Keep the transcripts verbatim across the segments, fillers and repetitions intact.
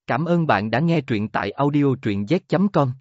Cảm ơn bạn đã nghe truyện tại audio truyện z chấm com.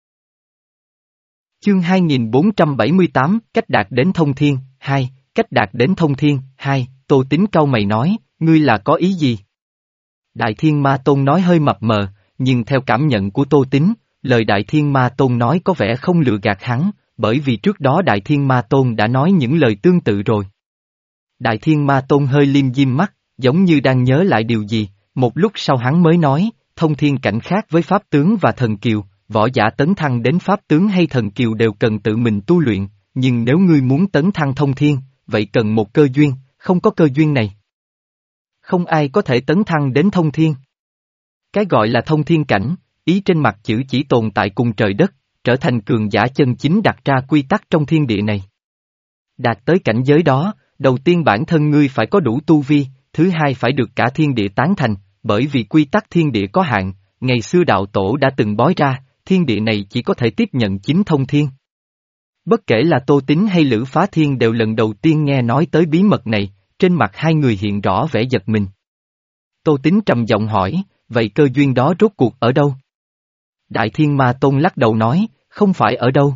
Chương hai nghìn bốn trăm bảy mươi tám, cách đạt đến thông thiên, hai, cách đạt đến thông thiên, hai, Tô Tín cau mày nói, ngươi là có ý gì? Đại Thiên Ma Tôn nói hơi mập mờ, nhưng theo cảm nhận của Tô Tín, lời Đại Thiên Ma Tôn nói có vẻ không lừa gạt hắn, bởi vì trước đó Đại Thiên Ma Tôn đã nói những lời tương tự rồi. Đại Thiên Ma Tôn hơi liêm diêm mắt, giống như đang nhớ lại điều gì, một lúc sau hắn mới nói, thông thiên cảnh khác với pháp tướng và thần kiều, võ giả tấn thăng đến pháp tướng hay thần kiều đều cần tự mình tu luyện, nhưng nếu ngươi muốn tấn thăng thông thiên, vậy cần một cơ duyên, không có cơ duyên này. Không ai có thể tấn thăng đến thông thiên. Cái gọi là thông thiên cảnh, ý trên mặt chữ chỉ tồn tại cùng trời đất, trở thành cường giả chân chính đặt ra quy tắc trong thiên địa này. Đạt tới cảnh giới đó, đầu tiên bản thân ngươi phải có đủ tu vi, thứ hai phải được cả thiên địa tán thành, bởi vì quy tắc thiên địa có hạn, ngày xưa đạo tổ đã từng bói ra, thiên địa này chỉ có thể tiếp nhận chính thông thiên. Bất kể là Tô Tín hay Lữ Phá Thiên đều lần đầu tiên nghe nói tới bí mật này, trên mặt hai người hiện rõ vẻ giật mình. Tô Tín trầm giọng hỏi, vậy cơ duyên đó rốt cuộc ở đâu? Đại Thiên Ma Tôn lắc đầu nói, không phải ở đâu.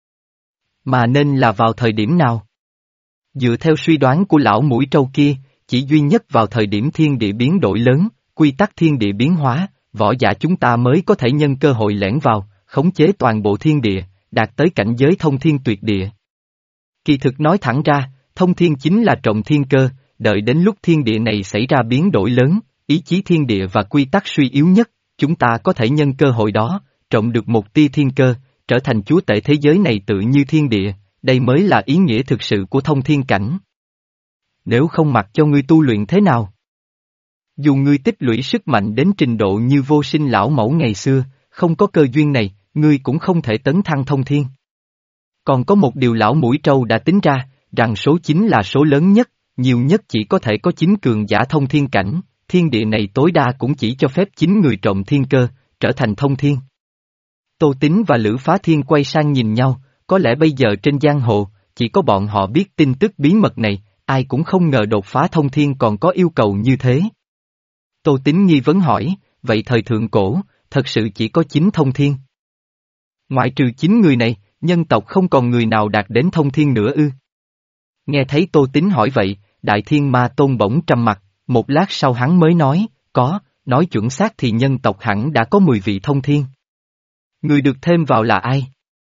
Mà nên là vào thời điểm nào? Dựa theo suy đoán của lão mũi trâu kia, chỉ duy nhất vào thời điểm thiên địa biến đổi lớn, quy tắc thiên địa biến hóa, võ giả chúng ta mới có thể nhân cơ hội lẻn vào, khống chế toàn bộ thiên địa, đạt tới cảnh giới thông thiên tuyệt địa. Kỳ thực nói thẳng ra, thông thiên chính là trọng thiên cơ, đợi đến lúc thiên địa này xảy ra biến đổi lớn, ý chí thiên địa và quy tắc suy yếu nhất, chúng ta có thể nhân cơ hội đó, trộm được một tia thiên cơ, trở thành chúa tể thế giới này tự như thiên địa, đây mới là ý nghĩa thực sự của thông thiên cảnh. Nếu không mặc cho ngươi tu luyện thế nào? Dù ngươi tích lũy sức mạnh đến trình độ như vô sinh lão mẫu ngày xưa, không có cơ duyên này, ngươi cũng không thể tấn thăng thông thiên. Còn có một điều lão mũi trâu đã tính ra, rằng số chín là số lớn nhất, nhiều nhất chỉ có thể có chín cường giả thông thiên cảnh, thiên địa này tối đa cũng chỉ cho phép chín người trộm thiên cơ, trở thành thông thiên. Tô Tín và Lữ Phá Thiên quay sang nhìn nhau, có lẽ bây giờ trên giang hồ, chỉ có bọn họ biết tin tức bí mật này, ai cũng không ngờ đột phá thông thiên còn có yêu cầu như thế. Tô Tín nghi vấn hỏi, vậy thời thượng cổ, thật sự chỉ có chín thông thiên? Ngoại trừ chín người này, nhân tộc không còn người nào đạt đến thông thiên nữa ư? Nghe thấy Tô Tín hỏi vậy, Đại Thiên Ma Tôn bỗng trầm mặt, một lát sau hắn mới nói, có, nói chuẩn xác thì nhân tộc hẳn đã có mười vị thông thiên. Người được thêm vào là ai?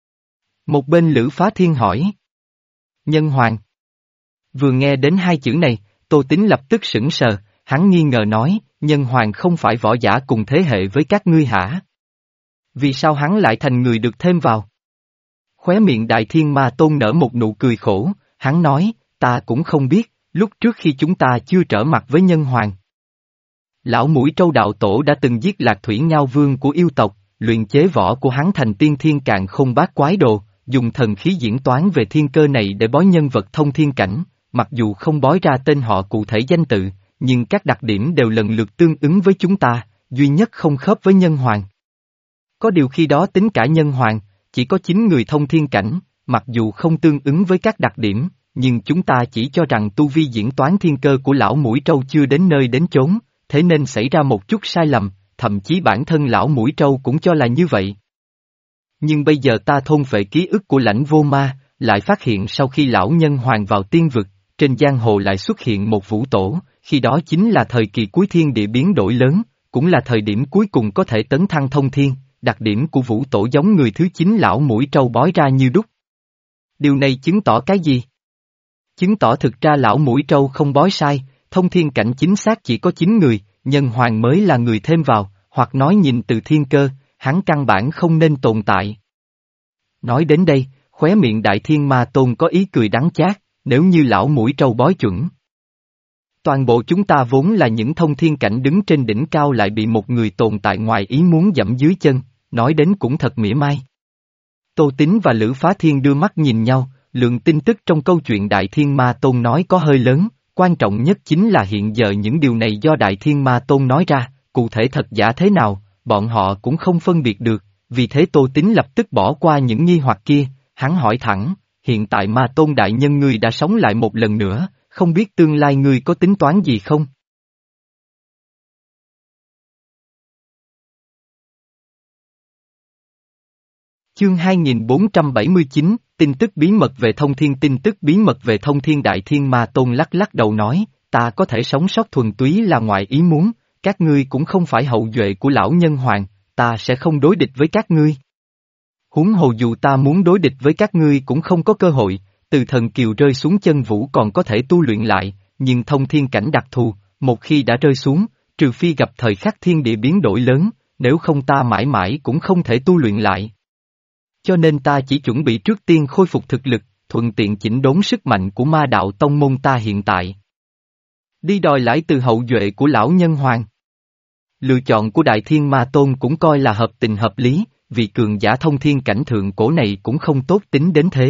Một bên Lữ Phá Thiên hỏi. Nhân Hoàng. Vừa nghe đến hai chữ này, Tô Tín lập tức sững sờ, hắn nghi ngờ nói, Nhân Hoàng không phải võ giả cùng thế hệ với các ngươi hả? Vì sao hắn lại thành người được thêm vào? Khóe miệng Đại Thiên Ma Tôn nở một nụ cười khổ, hắn nói, ta cũng không biết, lúc trước khi chúng ta chưa trở mặt với Nhân Hoàng. Lão mũi trâu đạo tổ đã từng giết Lạc Thủy Ngao Vương của yêu tộc, luyện chế võ của hắn thành tiên thiên càn không bát quái đồ, dùng thần khí diễn toán về thiên cơ này để bói nhân vật thông thiên cảnh, mặc dù không bói ra tên họ cụ thể danh tự, nhưng các đặc điểm đều lần lượt tương ứng với chúng ta, duy nhất không khớp với Nhân Hoàng. Có điều khi đó tính cả Nhân Hoàng, chỉ có chín người thông thiên cảnh, mặc dù không tương ứng với các đặc điểm, nhưng chúng ta chỉ cho rằng tu vi diễn toán thiên cơ của lão mũi trâu chưa đến nơi đến chốn, thế nên xảy ra một chút sai lầm, thậm chí bản thân lão mũi trâu cũng cho là như vậy. Nhưng bây giờ ta thôn phệ ký ức của Lãnh Vô Ma, lại phát hiện sau khi lão Nhân Hoàng vào tiên vực, trên giang hồ lại xuất hiện một vũ tổ, khi đó chính là thời kỳ cuối thiên địa biến đổi lớn, cũng là thời điểm cuối cùng có thể tấn thăng thông thiên, đặc điểm của vũ tổ giống người thứ chín lão mũi trâu bói ra như đúc. Điều này chứng tỏ cái gì? Chứng tỏ thực ra lão mũi trâu không bói sai, thông thiên cảnh chính xác chỉ có chín người, Nhân Hoàng mới là người thêm vào, hoặc nói nhìn từ thiên cơ, hắn căn bản không nên tồn tại. Nói đến đây, khóe miệng Đại Thiên Ma Tôn có ý cười đắng chát, nếu như lão mũi trâu bói chuẩn. Toàn bộ chúng ta vốn là những thông thiên cảnh đứng trên đỉnh cao lại bị một người tồn tại ngoài ý muốn dẫm dưới chân, nói đến cũng thật mỉa mai. Tô Tín và Lữ Phá Thiên đưa mắt nhìn nhau, lượng tin tức trong câu chuyện Đại Thiên Ma Tôn nói có hơi lớn, quan trọng nhất chính là hiện giờ những điều này do Đại Thiên Ma Tôn nói ra, cụ thể thật giả thế nào, bọn họ cũng không phân biệt được, vì thế Tô Tín lập tức bỏ qua những nghi hoặc kia, hắn hỏi thẳng, hiện tại Ma Tôn đại nhân ngươi đã sống lại một lần nữa, không biết tương lai ngươi có tính toán gì không? Chương hai nghìn bốn trăm bảy mươi chín, tin tức bí mật về thông thiên. Tin tức bí mật về thông thiên. Đại Thiên Ma Tôn lắc lắc đầu nói, ta có thể sống sót thuần túy là ngoài ý muốn, các ngươi cũng không phải hậu duệ của lão nhân hoàng, ta sẽ không đối địch với các ngươi. Huống hồ dù ta muốn đối địch với các ngươi cũng không có cơ hội, từ thần kiều rơi xuống chân vũ còn có thể tu luyện lại, nhưng thông thiên cảnh đặc thù, một khi đã rơi xuống, trừ phi gặp thời khắc thiên địa biến đổi lớn, nếu không ta mãi mãi cũng không thể tu luyện lại. Cho nên ta chỉ chuẩn bị trước tiên khôi phục thực lực, thuận tiện chỉnh đốn sức mạnh của ma đạo tông môn ta hiện tại. Đi đòi lại từ hậu duệ của lão nhân hoàng. Lựa chọn của Đại Thiên Ma Tôn cũng coi là hợp tình hợp lý, vì cường giả thông thiên cảnh thượng cổ này cũng không tốt tính đến thế.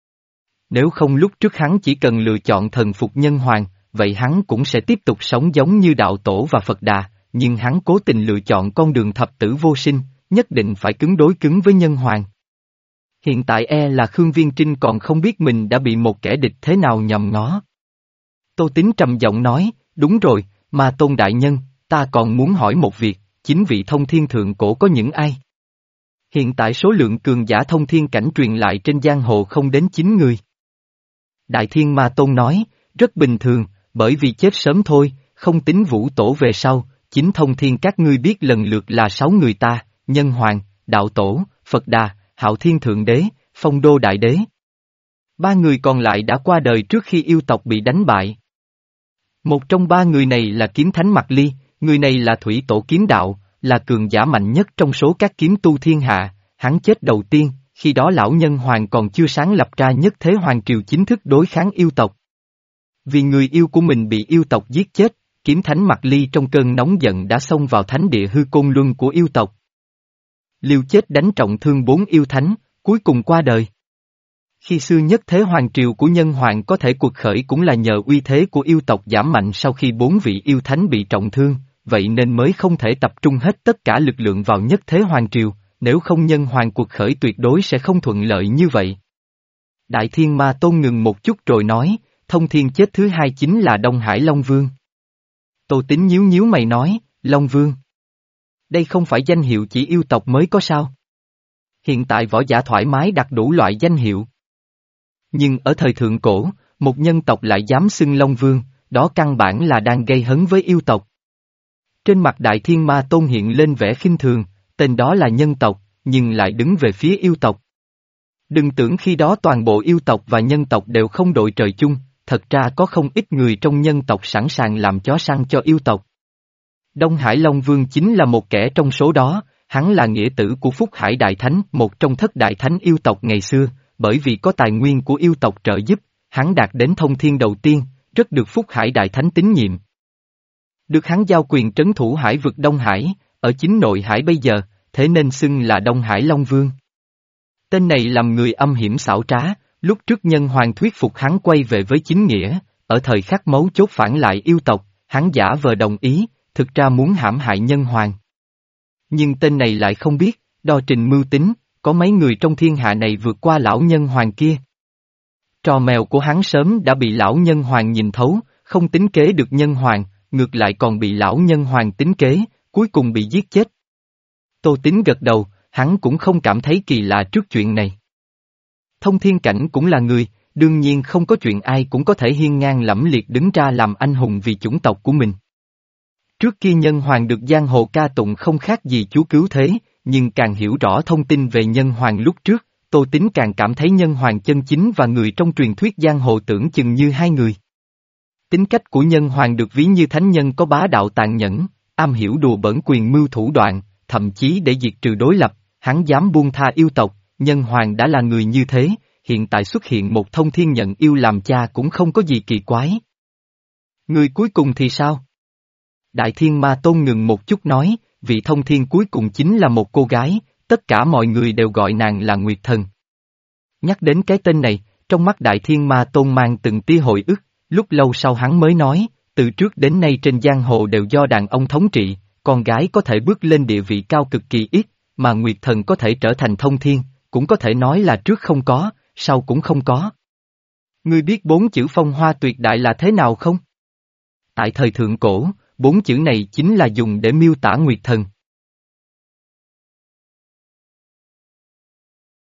Nếu không lúc trước hắn chỉ cần lựa chọn thần phục nhân hoàng, vậy hắn cũng sẽ tiếp tục sống giống như đạo tổ và Phật Đà, nhưng hắn cố tình lựa chọn con đường thập tử vô sinh, nhất định phải cứng đối cứng với nhân hoàng. Hiện tại e là Khương Viên Trinh còn không biết mình đã bị một kẻ địch thế nào nhòm ngó. Tô Tín trầm giọng nói, đúng rồi, Ma Tôn đại nhân, ta còn muốn hỏi một việc, chính vị thông thiên thượng cổ có những ai? Hiện tại số lượng cường giả thông thiên cảnh truyền lại trên giang hồ không đến chín người. Đại Thiên Ma Tôn nói, rất bình thường, bởi vì chết sớm thôi, không tính vũ tổ về sau, chính thông thiên các ngươi biết lần lượt là sáu người ta, nhân hoàng, đạo tổ, Phật Đà, Hạo Thiên Thượng Đế, Phong Đô Đại Đế. Ba người còn lại đã qua đời trước khi yêu tộc bị đánh bại. Một trong ba người này là kiếm thánh Mạc Ly, người này là thủy tổ kiếm đạo, là cường giả mạnh nhất trong số các kiếm tu thiên hạ, hắn chết đầu tiên, khi đó lão nhân hoàng còn chưa sáng lập ra nhất thế hoàng triều chính thức đối kháng yêu tộc. Vì người yêu của mình bị yêu tộc giết chết, kiếm thánh Mạc Ly trong cơn nóng giận đã xông vào thánh địa hư côn luân của yêu tộc. Liều chết đánh trọng thương bốn yêu thánh, cuối cùng qua đời. Khi xưa nhất thế hoàng triều của nhân hoàng có thể cuộc khởi cũng là nhờ uy thế của yêu tộc giảm mạnh sau khi bốn vị yêu thánh bị trọng thương, vậy nên mới không thể tập trung hết tất cả lực lượng vào nhất thế hoàng triều, nếu không nhân hoàng cuộc khởi tuyệt đối sẽ không thuận lợi như vậy. Đại Thiên Ma Tôn ngừng một chút rồi nói, thông thiên chết thứ hai chính là Đông Hải Long Vương. Tô Tín nhíu nhíu mày nói, Long Vương. Đây không phải danh hiệu chỉ yêu tộc mới có sao? Hiện tại võ giả thoải mái đặt đủ loại danh hiệu. Nhưng ở thời thượng cổ, một nhân tộc lại dám xưng Long Vương, đó căn bản là đang gây hấn với yêu tộc. Trên mặt Đại Thiên Ma Tôn hiện lên vẻ khinh thường, tên đó là nhân tộc, nhưng lại đứng về phía yêu tộc. Đừng tưởng khi đó toàn bộ yêu tộc và nhân tộc đều không đội trời chung, thật ra có không ít người trong nhân tộc sẵn sàng làm chó săn cho yêu tộc. Đông Hải Long Vương chính là một kẻ trong số đó, hắn là nghĩa tử của Phúc Hải Đại Thánh, một trong thất đại thánh yêu tộc ngày xưa, bởi vì có tài nguyên của yêu tộc trợ giúp, hắn đạt đến thông thiên đầu tiên, rất được Phúc Hải Đại Thánh tín nhiệm. Được hắn giao quyền trấn thủ hải vực Đông Hải, ở chính nội hải bây giờ, thế nên xưng là Đông Hải Long Vương. Tên này làm người âm hiểm xảo trá, lúc trước nhân hoàng thuyết phục hắn quay về với chính nghĩa, ở thời khắc mấu chốt phản lại yêu tộc, hắn giả vờ đồng ý, thực ra muốn hãm hại nhân hoàng. Nhưng tên này lại không biết, đo trình mưu tính, có mấy người trong thiên hạ này vượt qua lão nhân hoàng kia. Trò mèo của hắn sớm đã bị lão nhân hoàng nhìn thấu, không tính kế được nhân hoàng, ngược lại còn bị lão nhân hoàng tính kế, cuối cùng bị giết chết. Tô Tín gật đầu, hắn cũng không cảm thấy kỳ lạ trước chuyện này. Thông thiên cảnh cũng là người, đương nhiên không có chuyện ai cũng có thể hiên ngang lẫm liệt đứng ra làm anh hùng vì chủng tộc của mình. Trước kia nhân hoàng được giang hồ ca tụng không khác gì chúa cứu thế, nhưng càng hiểu rõ thông tin về nhân hoàng lúc trước, Tô Tín càng cảm thấy nhân hoàng chân chính và người trong truyền thuyết giang hồ tưởng chừng như hai người. Tính cách của nhân hoàng được ví như thánh nhân có bá đạo tàn nhẫn, am hiểu đùa bỡn quyền mưu thủ đoạn, thậm chí để diệt trừ đối lập, hắn dám buông tha yêu tộc, nhân hoàng đã là người như thế, hiện tại xuất hiện một thông thiên nhận yêu làm cha cũng không có gì kỳ quái. Người cuối cùng thì sao? Đại Thiên Ma Tôn ngừng một chút nói, vị thông thiên cuối cùng chính là một cô gái, tất cả mọi người đều gọi nàng là Nguyệt Thần. Nhắc đến cái tên này, trong mắt Đại Thiên Ma Tôn mang từng tia hồi ức, lúc lâu sau hắn mới nói, từ trước đến nay trên giang hồ đều do đàn ông thống trị, con gái có thể bước lên địa vị cao cực kỳ ít, mà Nguyệt Thần có thể trở thành thông thiên, cũng có thể nói là trước không có, sau cũng không có. Ngươi biết bốn chữ phong hoa tuyệt đại là thế nào không? Tại thời thượng cổ, bốn chữ này chính là dùng để miêu tả Nguyệt Thần.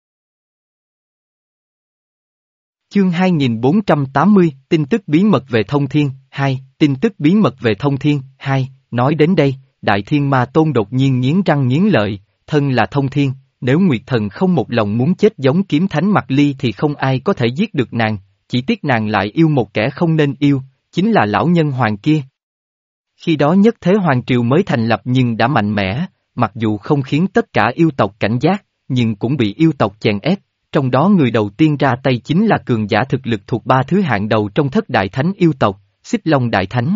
Chương hai nghìn bốn trăm tám mươi, tin tức bí mật về thông thiên, hai, tin tức bí mật về thông thiên, hai, nói đến đây, Đại Thiên Ma Tôn đột nhiên nghiến răng nghiến lợi, thân là thông thiên, nếu Nguyệt Thần không một lòng muốn chết giống kiếm thánh Mạc Ly thì không ai có thể giết được nàng, chỉ tiếc nàng lại yêu một kẻ không nên yêu, chính là lão nhân hoàng kia. Khi đó nhất thế hoàng triều mới thành lập nhưng đã mạnh mẽ, mặc dù không khiến tất cả yêu tộc cảnh giác, nhưng cũng bị yêu tộc chèn ép. Trong đó người đầu tiên ra tay chính là cường giả thực lực thuộc ba thứ hạng đầu trong thất đại thánh yêu tộc, Xích Long Đại Thánh.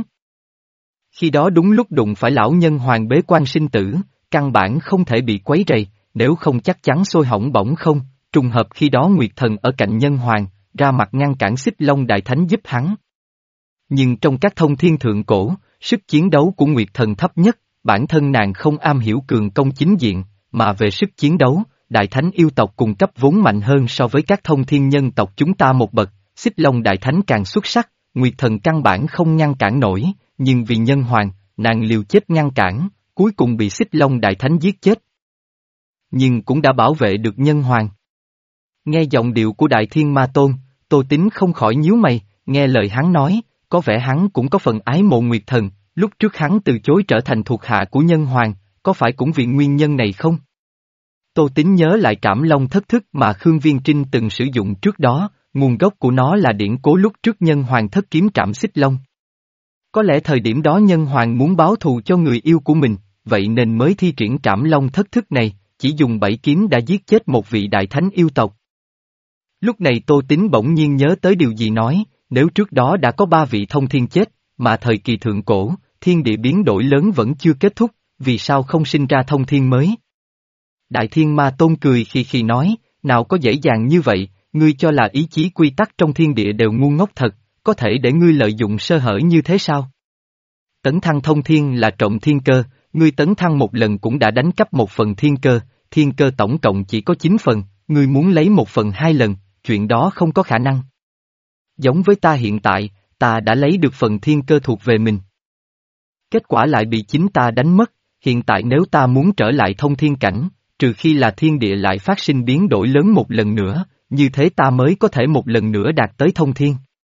Khi đó đúng lúc đụng phải lão nhân hoàng bế quan sinh tử, căn bản không thể bị quấy rầy, nếu không chắc chắn sôi hỏng bỏng không, trùng hợp khi đó Nguyệt Thần ở cạnh nhân hoàng, ra mặt ngăn cản Xích Long Đại Thánh giúp hắn. Nhưng trong các thông thiên thượng cổ, sức chiến đấu của Nguyệt Thần thấp nhất, bản thân nàng không am hiểu cường công chính diện, mà về sức chiến đấu, Đại Thánh yêu tộc cung cấp vốn mạnh hơn so với các thông thiên nhân tộc chúng ta một bậc, Xích Long Đại Thánh càng xuất sắc, Nguyệt Thần căn bản không ngăn cản nổi, nhưng vì nhân hoàng, nàng liều chết ngăn cản, cuối cùng bị Xích Long Đại Thánh giết chết. Nhưng cũng đã bảo vệ được nhân hoàng. Nghe giọng điệu của Đại Thiên Ma Tôn, Tô Tín không khỏi nhíu mày, nghe lời hắn nói, có vẻ hắn cũng có phần ái mộ Nguyệt Thần, lúc trước hắn từ chối trở thành thuộc hạ của nhân hoàng, có phải cũng vì nguyên nhân này không? Tô Tín nhớ lại Trảm Long thất thức mà Khương Viên Trinh từng sử dụng trước đó, nguồn gốc của nó là điển cố lúc trước nhân hoàng thất kiếm trảm Xích Long. Có lẽ thời điểm đó nhân hoàng muốn báo thù cho người yêu của mình, vậy nên mới thi triển Trảm Long thất thức này, chỉ dùng bảy kiếm đã giết chết một vị đại thánh yêu tộc. Lúc này Tô Tín bỗng nhiên nhớ tới điều gì nói, nếu trước đó đã có ba vị thông thiên chết, mà thời kỳ thượng cổ, thiên địa biến đổi lớn vẫn chưa kết thúc, vì sao không sinh ra thông thiên mới? Đại Thiên Ma Tôn cười khi khi nói, nào có dễ dàng như vậy, ngươi cho là ý chí quy tắc trong thiên địa đều ngu ngốc thật, có thể để ngươi lợi dụng sơ hở như thế sao? Tấn thăng thông thiên là trộm thiên cơ, ngươi tấn thăng một lần cũng đã đánh cắp một phần thiên cơ, thiên cơ tổng cộng chỉ có chín phần, ngươi muốn lấy một phần hai lần, chuyện đó không có khả năng. Giống với ta hiện tại, ta đã lấy được phần thiên cơ thuộc về mình. Kết quả lại bị chính ta đánh mất, hiện tại nếu ta muốn trở lại thông thiên cảnh, trừ khi là thiên địa lại phát sinh biến đổi lớn một lần nữa, như thế ta mới có thể một lần nữa đạt tới thông thiên.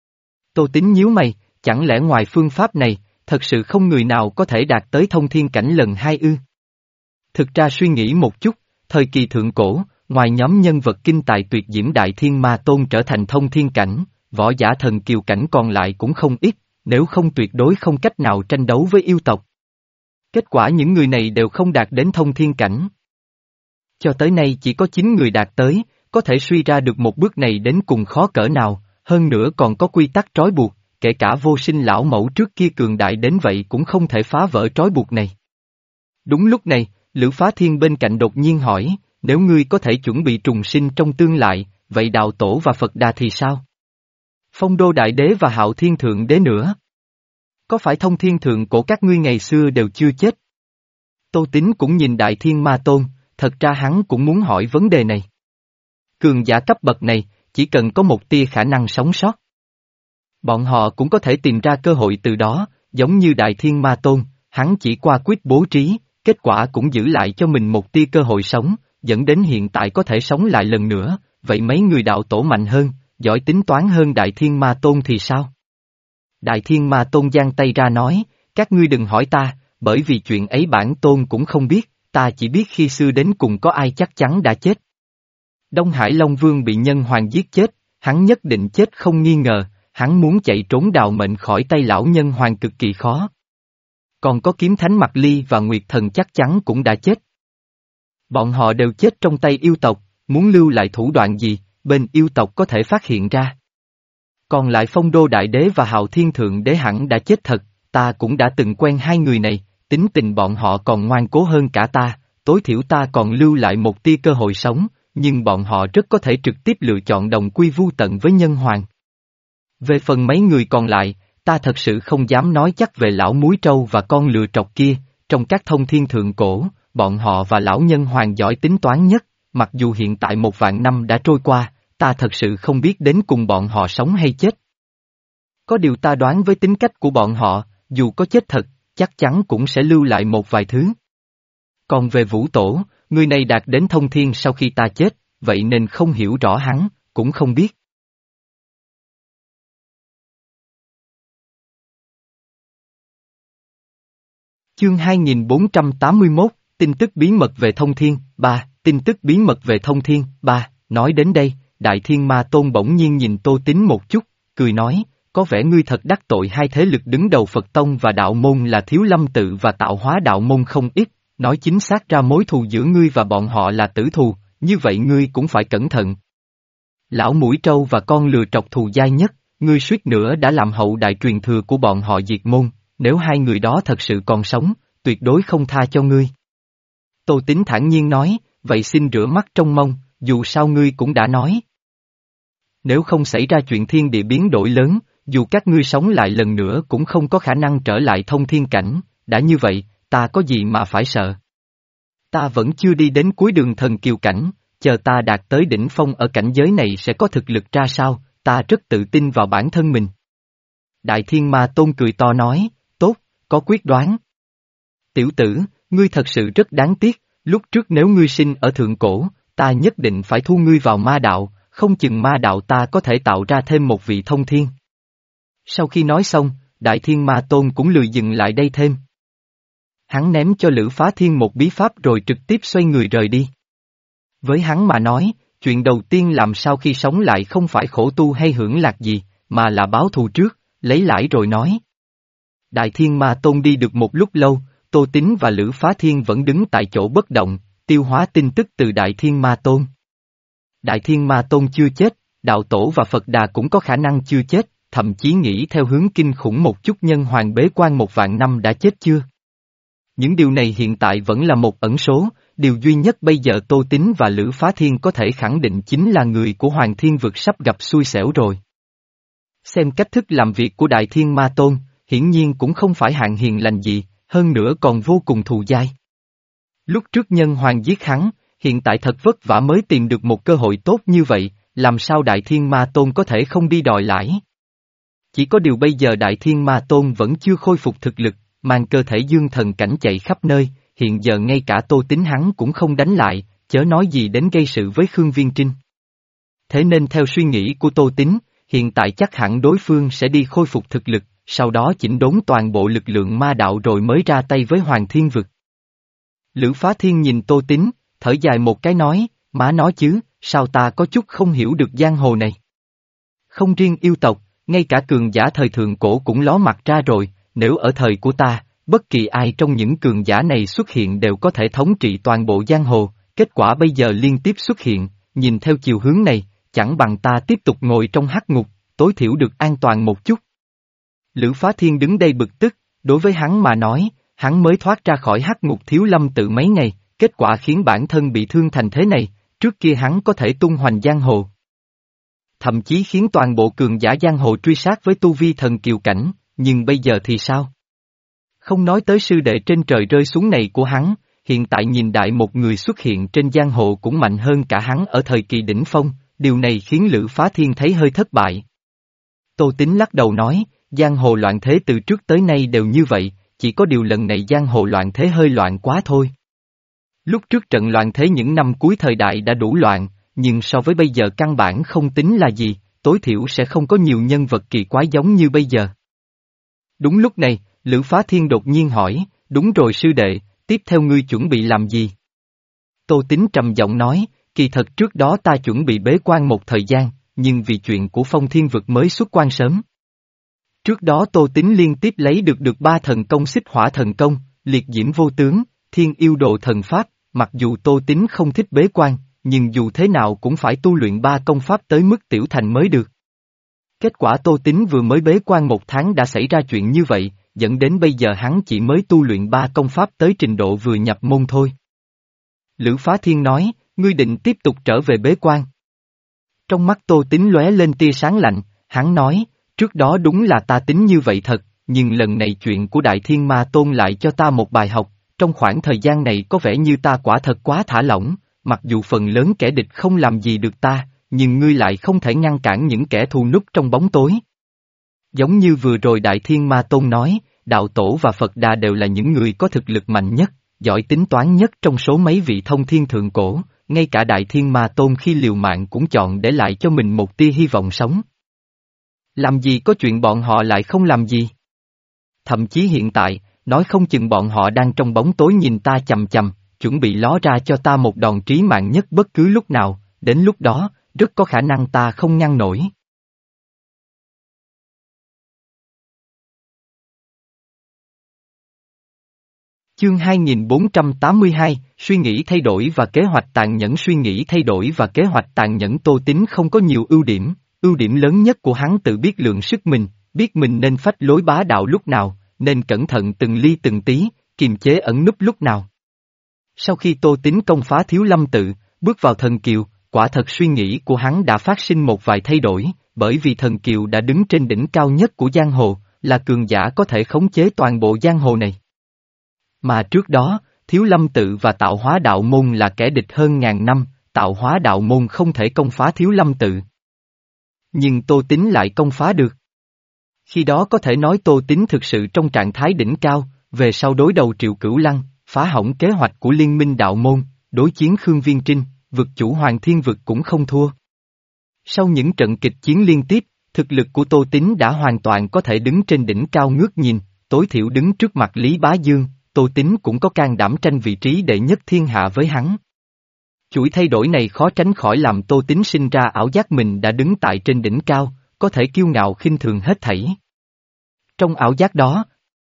Tô Tín nhíu mày, chẳng lẽ ngoài phương pháp này, thật sự không người nào có thể đạt tới thông thiên cảnh lần hai ư? Thực ra suy nghĩ một chút, thời kỳ thượng cổ, ngoài nhóm nhân vật kinh tài tuyệt diễm Đại Thiên Ma Tôn trở thành thông thiên cảnh, võ giả thần kiều cảnh còn lại cũng không ít, nếu không tuyệt đối không cách nào tranh đấu với yêu tộc. Kết quả những người này đều không đạt đến thông thiên cảnh. Cho tới nay chỉ có chín người đạt tới, có thể suy ra được một bước này đến cùng khó cỡ nào, hơn nữa còn có quy tắc trói buộc, kể cả vô sinh lão mẫu trước kia cường đại đến vậy cũng không thể phá vỡ trói buộc này. Đúng lúc này, Lữ Phá Thiên bên cạnh đột nhiên hỏi, nếu ngươi có thể chuẩn bị trùng sinh trong tương lai, vậy Đạo Tổ và Phật Đà thì sao? Phong Đô Đại Đế và Hạo Thiên Thượng Đế nữa? Có phải thông thiên thượng cổ các ngươi ngày xưa đều chưa chết? Tô Tín cũng nhìn Đại Thiên Ma Tôn, thật ra hắn cũng muốn hỏi vấn đề này. Cường giả cấp bậc này, chỉ cần có một tia khả năng sống sót. Bọn họ cũng có thể tìm ra cơ hội từ đó, giống như Đại Thiên Ma Tôn, hắn chỉ qua quyết bố trí, kết quả cũng giữ lại cho mình một tia cơ hội sống, dẫn đến hiện tại có thể sống lại lần nữa, vậy mấy người đạo tổ mạnh hơn, giỏi tính toán hơn Đại Thiên Ma Tôn thì sao? Đại Thiên Ma Tôn giang tay ra nói, các ngươi đừng hỏi ta, bởi vì chuyện ấy bản tôn cũng không biết, ta chỉ biết khi xưa đến cùng có ai chắc chắn đã chết. Đông Hải Long Vương bị nhân hoàng giết chết, hắn nhất định chết không nghi ngờ, hắn muốn chạy trốn đào mệnh khỏi tay lão nhân hoàng cực kỳ khó. Còn có kiếm thánh Mạc Ly và Nguyệt Thần chắc chắn cũng đã chết. Bọn họ đều chết trong tay yêu tộc, muốn lưu lại thủ đoạn gì, bên yêu tộc có thể phát hiện ra. Còn lại Phong Đô Đại Đế và Hạo Thiên Thượng Đế hẳn đã chết thật, ta cũng đã từng quen hai người này, tính tình bọn họ còn ngoan cố hơn cả ta, tối thiểu ta còn lưu lại một tia cơ hội sống, nhưng bọn họ rất có thể trực tiếp lựa chọn đồng quy vu tận với nhân hoàng. Về phần mấy người còn lại, ta thật sự không dám nói chắc về lão muối trâu và con lừa trọc kia, trong các thông thiên thượng cổ, bọn họ và lão nhân hoàng giỏi tính toán nhất, mặc dù hiện tại một vạn năm đã trôi qua, ta thật sự không biết đến cùng bọn họ sống hay chết. Có điều ta đoán với tính cách của bọn họ, dù có chết thật, chắc chắn cũng sẽ lưu lại một vài thứ. Còn về Vũ Tổ, người này đạt đến thông thiên sau khi ta chết, vậy nên không hiểu rõ hắn, cũng không biết. Chương hai nghìn bốn trăm tám mươi mốt, tin tức bí mật về thông thiên, ba, tin tức bí mật về thông thiên, ba, nói đến đây, Đại Thiên Ma Tôn bỗng nhiên nhìn Tô Tín một chút, cười nói, có vẻ ngươi thật đắc tội hai thế lực đứng đầu Phật Tông và đạo môn là Thiếu Lâm Tự và Tạo Hóa đạo môn không ít, nói chính xác ra mối thù giữa ngươi và bọn họ là tử thù, như vậy ngươi cũng phải cẩn thận. Lão Mũi Trâu và con lừa trọc thù dai nhất, ngươi suýt nữa đã làm hậu đại truyền thừa của bọn họ diệt môn, nếu hai người đó thật sự còn sống, tuyệt đối không tha cho ngươi. Tô Tín thản nhiên nói, vậy xin rửa mắt trong mông, dù sao ngươi cũng đã nói. Nếu không xảy ra chuyện thiên địa biến đổi lớn, dù các ngươi sống lại lần nữa cũng không có khả năng trở lại thông thiên cảnh, đã như vậy, ta có gì mà phải sợ. Ta vẫn chưa đi đến cuối đường thần kiều cảnh, chờ ta đạt tới đỉnh phong ở cảnh giới này sẽ có thực lực ra sao, ta rất tự tin vào bản thân mình. Đại Thiên Ma Tôn cười to nói, tốt, có quyết đoán. Tiểu tử, ngươi thật sự rất đáng tiếc, lúc trước nếu ngươi sinh ở thượng cổ, ta nhất định phải thu ngươi vào ma đạo, không chừng ma đạo ta có thể tạo ra thêm một vị thông thiên. Sau khi nói xong, Đại Thiên Ma Tôn cũng lười dừng lại đây thêm. Hắn ném cho Lữ Phá Thiên một bí pháp rồi trực tiếp xoay người rời đi. Với hắn mà nói, chuyện đầu tiên làm sao khi sống lại không phải khổ tu hay hưởng lạc gì, mà là báo thù trước, lấy lãi rồi nói. Đại Thiên Ma Tôn đi được một lúc lâu, Tô Tín và Lữ Phá Thiên vẫn đứng tại chỗ bất động, tiêu hóa tin tức từ Đại Thiên Ma Tôn. Đại Thiên Ma Tôn chưa chết, Đạo Tổ và Phật Đà cũng có khả năng chưa chết, thậm chí nghĩ theo hướng kinh khủng một chút nhân hoàng bế quan một vạn năm đã chết chưa. Những điều này hiện tại vẫn là một ẩn số, điều duy nhất bây giờ Tô Tín và Lữ Phá Thiên có thể khẳng định chính là người của Hoàng Thiên Vực sắp gặp xui xẻo rồi. Xem cách thức làm việc của Đại Thiên Ma Tôn, hiển nhiên cũng không phải hạng hiền lành gì, hơn nữa còn vô cùng thù dai. Lúc trước nhân hoàng giết hắn, hiện tại thật vất vả mới tìm được một cơ hội tốt như vậy, làm sao Đại Thiên Ma Tôn có thể không đi đòi lãi. Chỉ có điều bây giờ Đại Thiên Ma Tôn vẫn chưa khôi phục thực lực, mang cơ thể dương thần cảnh chạy khắp nơi, hiện giờ ngay cả Tô Tín hắn cũng không đánh lại, chớ nói gì đến gây sự với Khương Viên Trinh. Thế nên theo suy nghĩ của Tô Tín, hiện tại chắc hẳn đối phương sẽ đi khôi phục thực lực, sau đó chỉnh đốn toàn bộ lực lượng ma đạo rồi mới ra tay với Hoàng Thiên Vực. Lữ Phá Thiên nhìn Tô Tín, thở dài một cái nói, má nói chứ, sao ta có chút không hiểu được giang hồ này. Không riêng yêu tộc, ngay cả cường giả thời thượng cổ cũng ló mặt ra rồi, nếu ở thời của ta, bất kỳ ai trong những cường giả này xuất hiện đều có thể thống trị toàn bộ giang hồ, kết quả bây giờ liên tiếp xuất hiện, nhìn theo chiều hướng này, chẳng bằng ta tiếp tục ngồi trong hắc ngục, tối thiểu được an toàn một chút. Lữ Phá Thiên đứng đây bực tức, đối với hắn mà nói, hắn mới thoát ra khỏi hắc ngục Thiếu Lâm Tự mấy ngày, kết quả khiến bản thân bị thương thành thế này, trước kia hắn có thể tung hoành giang hồ. Thậm chí khiến toàn bộ cường giả giang hồ truy sát với tu vi thần kiều cảnh, nhưng bây giờ thì sao? Không nói tới sư đệ trên trời rơi xuống này của hắn, hiện tại nhìn đại một người xuất hiện trên giang hồ cũng mạnh hơn cả hắn ở thời kỳ đỉnh phong, điều này khiến Lữ Phá Thiên thấy hơi thất bại. Tô Tín lắc đầu nói, giang hồ loạn thế từ trước tới nay đều như vậy, chỉ có điều lần này giang hồ loạn thế hơi loạn quá thôi. Lúc trước trận loạn thế những năm cuối thời đại đã đủ loạn, nhưng so với bây giờ căn bản không tính là gì, tối thiểu sẽ không có nhiều nhân vật kỳ quái giống như bây giờ. Đúng lúc này, Lữ Phá Thiên đột nhiên hỏi, đúng rồi sư đệ, tiếp theo ngươi chuẩn bị làm gì? Tô Tín trầm giọng nói, kỳ thật trước đó ta chuẩn bị bế quan một thời gian, nhưng vì chuyện của Phong Thiên Vực mới xuất quan sớm. Trước đó Tô Tín liên tiếp lấy được được ba thần công xích hỏa thần công, liệt diễm vô tướng, thiên yêu độ thần pháp, mặc dù Tô Tín không thích bế quan, nhưng dù thế nào cũng phải tu luyện ba công pháp tới mức tiểu thành mới được. Kết quả Tô Tín vừa mới bế quan một tháng đã xảy ra chuyện như vậy, dẫn đến bây giờ hắn chỉ mới tu luyện ba công pháp tới trình độ vừa nhập môn thôi. Lữ Phá Thiên nói, ngươi định tiếp tục trở về bế quan. Trong mắt Tô Tín lóe lên tia sáng lạnh, hắn nói, trước đó đúng là ta tính như vậy thật, nhưng lần này chuyện của Đại Thiên Ma Tôn lại cho ta một bài học, trong khoảng thời gian này có vẻ như ta quả thật quá thả lỏng, mặc dù phần lớn kẻ địch không làm gì được ta, nhưng ngươi lại không thể ngăn cản những kẻ thù núp trong bóng tối. Giống như vừa rồi Đại Thiên Ma Tôn nói, Đạo Tổ và Phật Đà đều là những người có thực lực mạnh nhất, giỏi tính toán nhất trong số mấy vị thông thiên thượng cổ, ngay cả Đại Thiên Ma Tôn khi liều mạng cũng chọn để lại cho mình một tia hy vọng sống. Làm gì có chuyện bọn họ lại không làm gì? Thậm chí hiện tại, nói không chừng bọn họ đang trong bóng tối nhìn ta chằm chằm, chuẩn bị ló ra cho ta một đòn trí mạng nhất bất cứ lúc nào, đến lúc đó, rất có khả năng ta không ngăn nổi. Chương hai nghìn bốn trăm tám mươi hai, suy nghĩ thay đổi và kế hoạch tàn nhẫn. Suy nghĩ thay đổi và kế hoạch tàn nhẫn. Tô Tín không có nhiều ưu điểm, ưu điểm lớn nhất của hắn tự biết lượng sức mình, biết mình nên phách lối bá đạo lúc nào, nên cẩn thận từng ly từng tí, kiềm chế ẩn núp lúc nào. Sau khi Tô Tín công phá Thiếu Lâm tự, bước vào Thần Kiều, quả thật suy nghĩ của hắn đã phát sinh một vài thay đổi, bởi vì Thần Kiều đã đứng trên đỉnh cao nhất của giang hồ, là cường giả có thể khống chế toàn bộ giang hồ này. Mà trước đó, Thiếu Lâm tự và Tạo Hóa đạo môn là kẻ địch hơn ngàn năm, Tạo Hóa đạo môn không thể công phá Thiếu Lâm tự. Nhưng Tô Tín lại công phá được. Khi đó có thể nói Tô Tín thực sự trong trạng thái đỉnh cao, về sau đối đầu Triệu Cửu Lăng, phá hỏng kế hoạch của liên minh đạo môn, đối chiến Khương Viên Trinh, vực chủ Hoàng Thiên Vực cũng không thua. Sau những trận kịch chiến liên tiếp, thực lực của Tô Tín đã hoàn toàn có thể đứng trên đỉnh cao ngước nhìn, tối thiểu đứng trước mặt Lý Bá Dương, Tô Tín cũng có can đảm tranh vị trí đệ nhất thiên hạ với hắn. Chuỗi thay đổi này khó tránh khỏi làm Tô Tín sinh ra ảo giác mình đã đứng tại trên đỉnh cao, có thể kiêu ngạo khinh thường hết thảy. Trong ảo giác đó,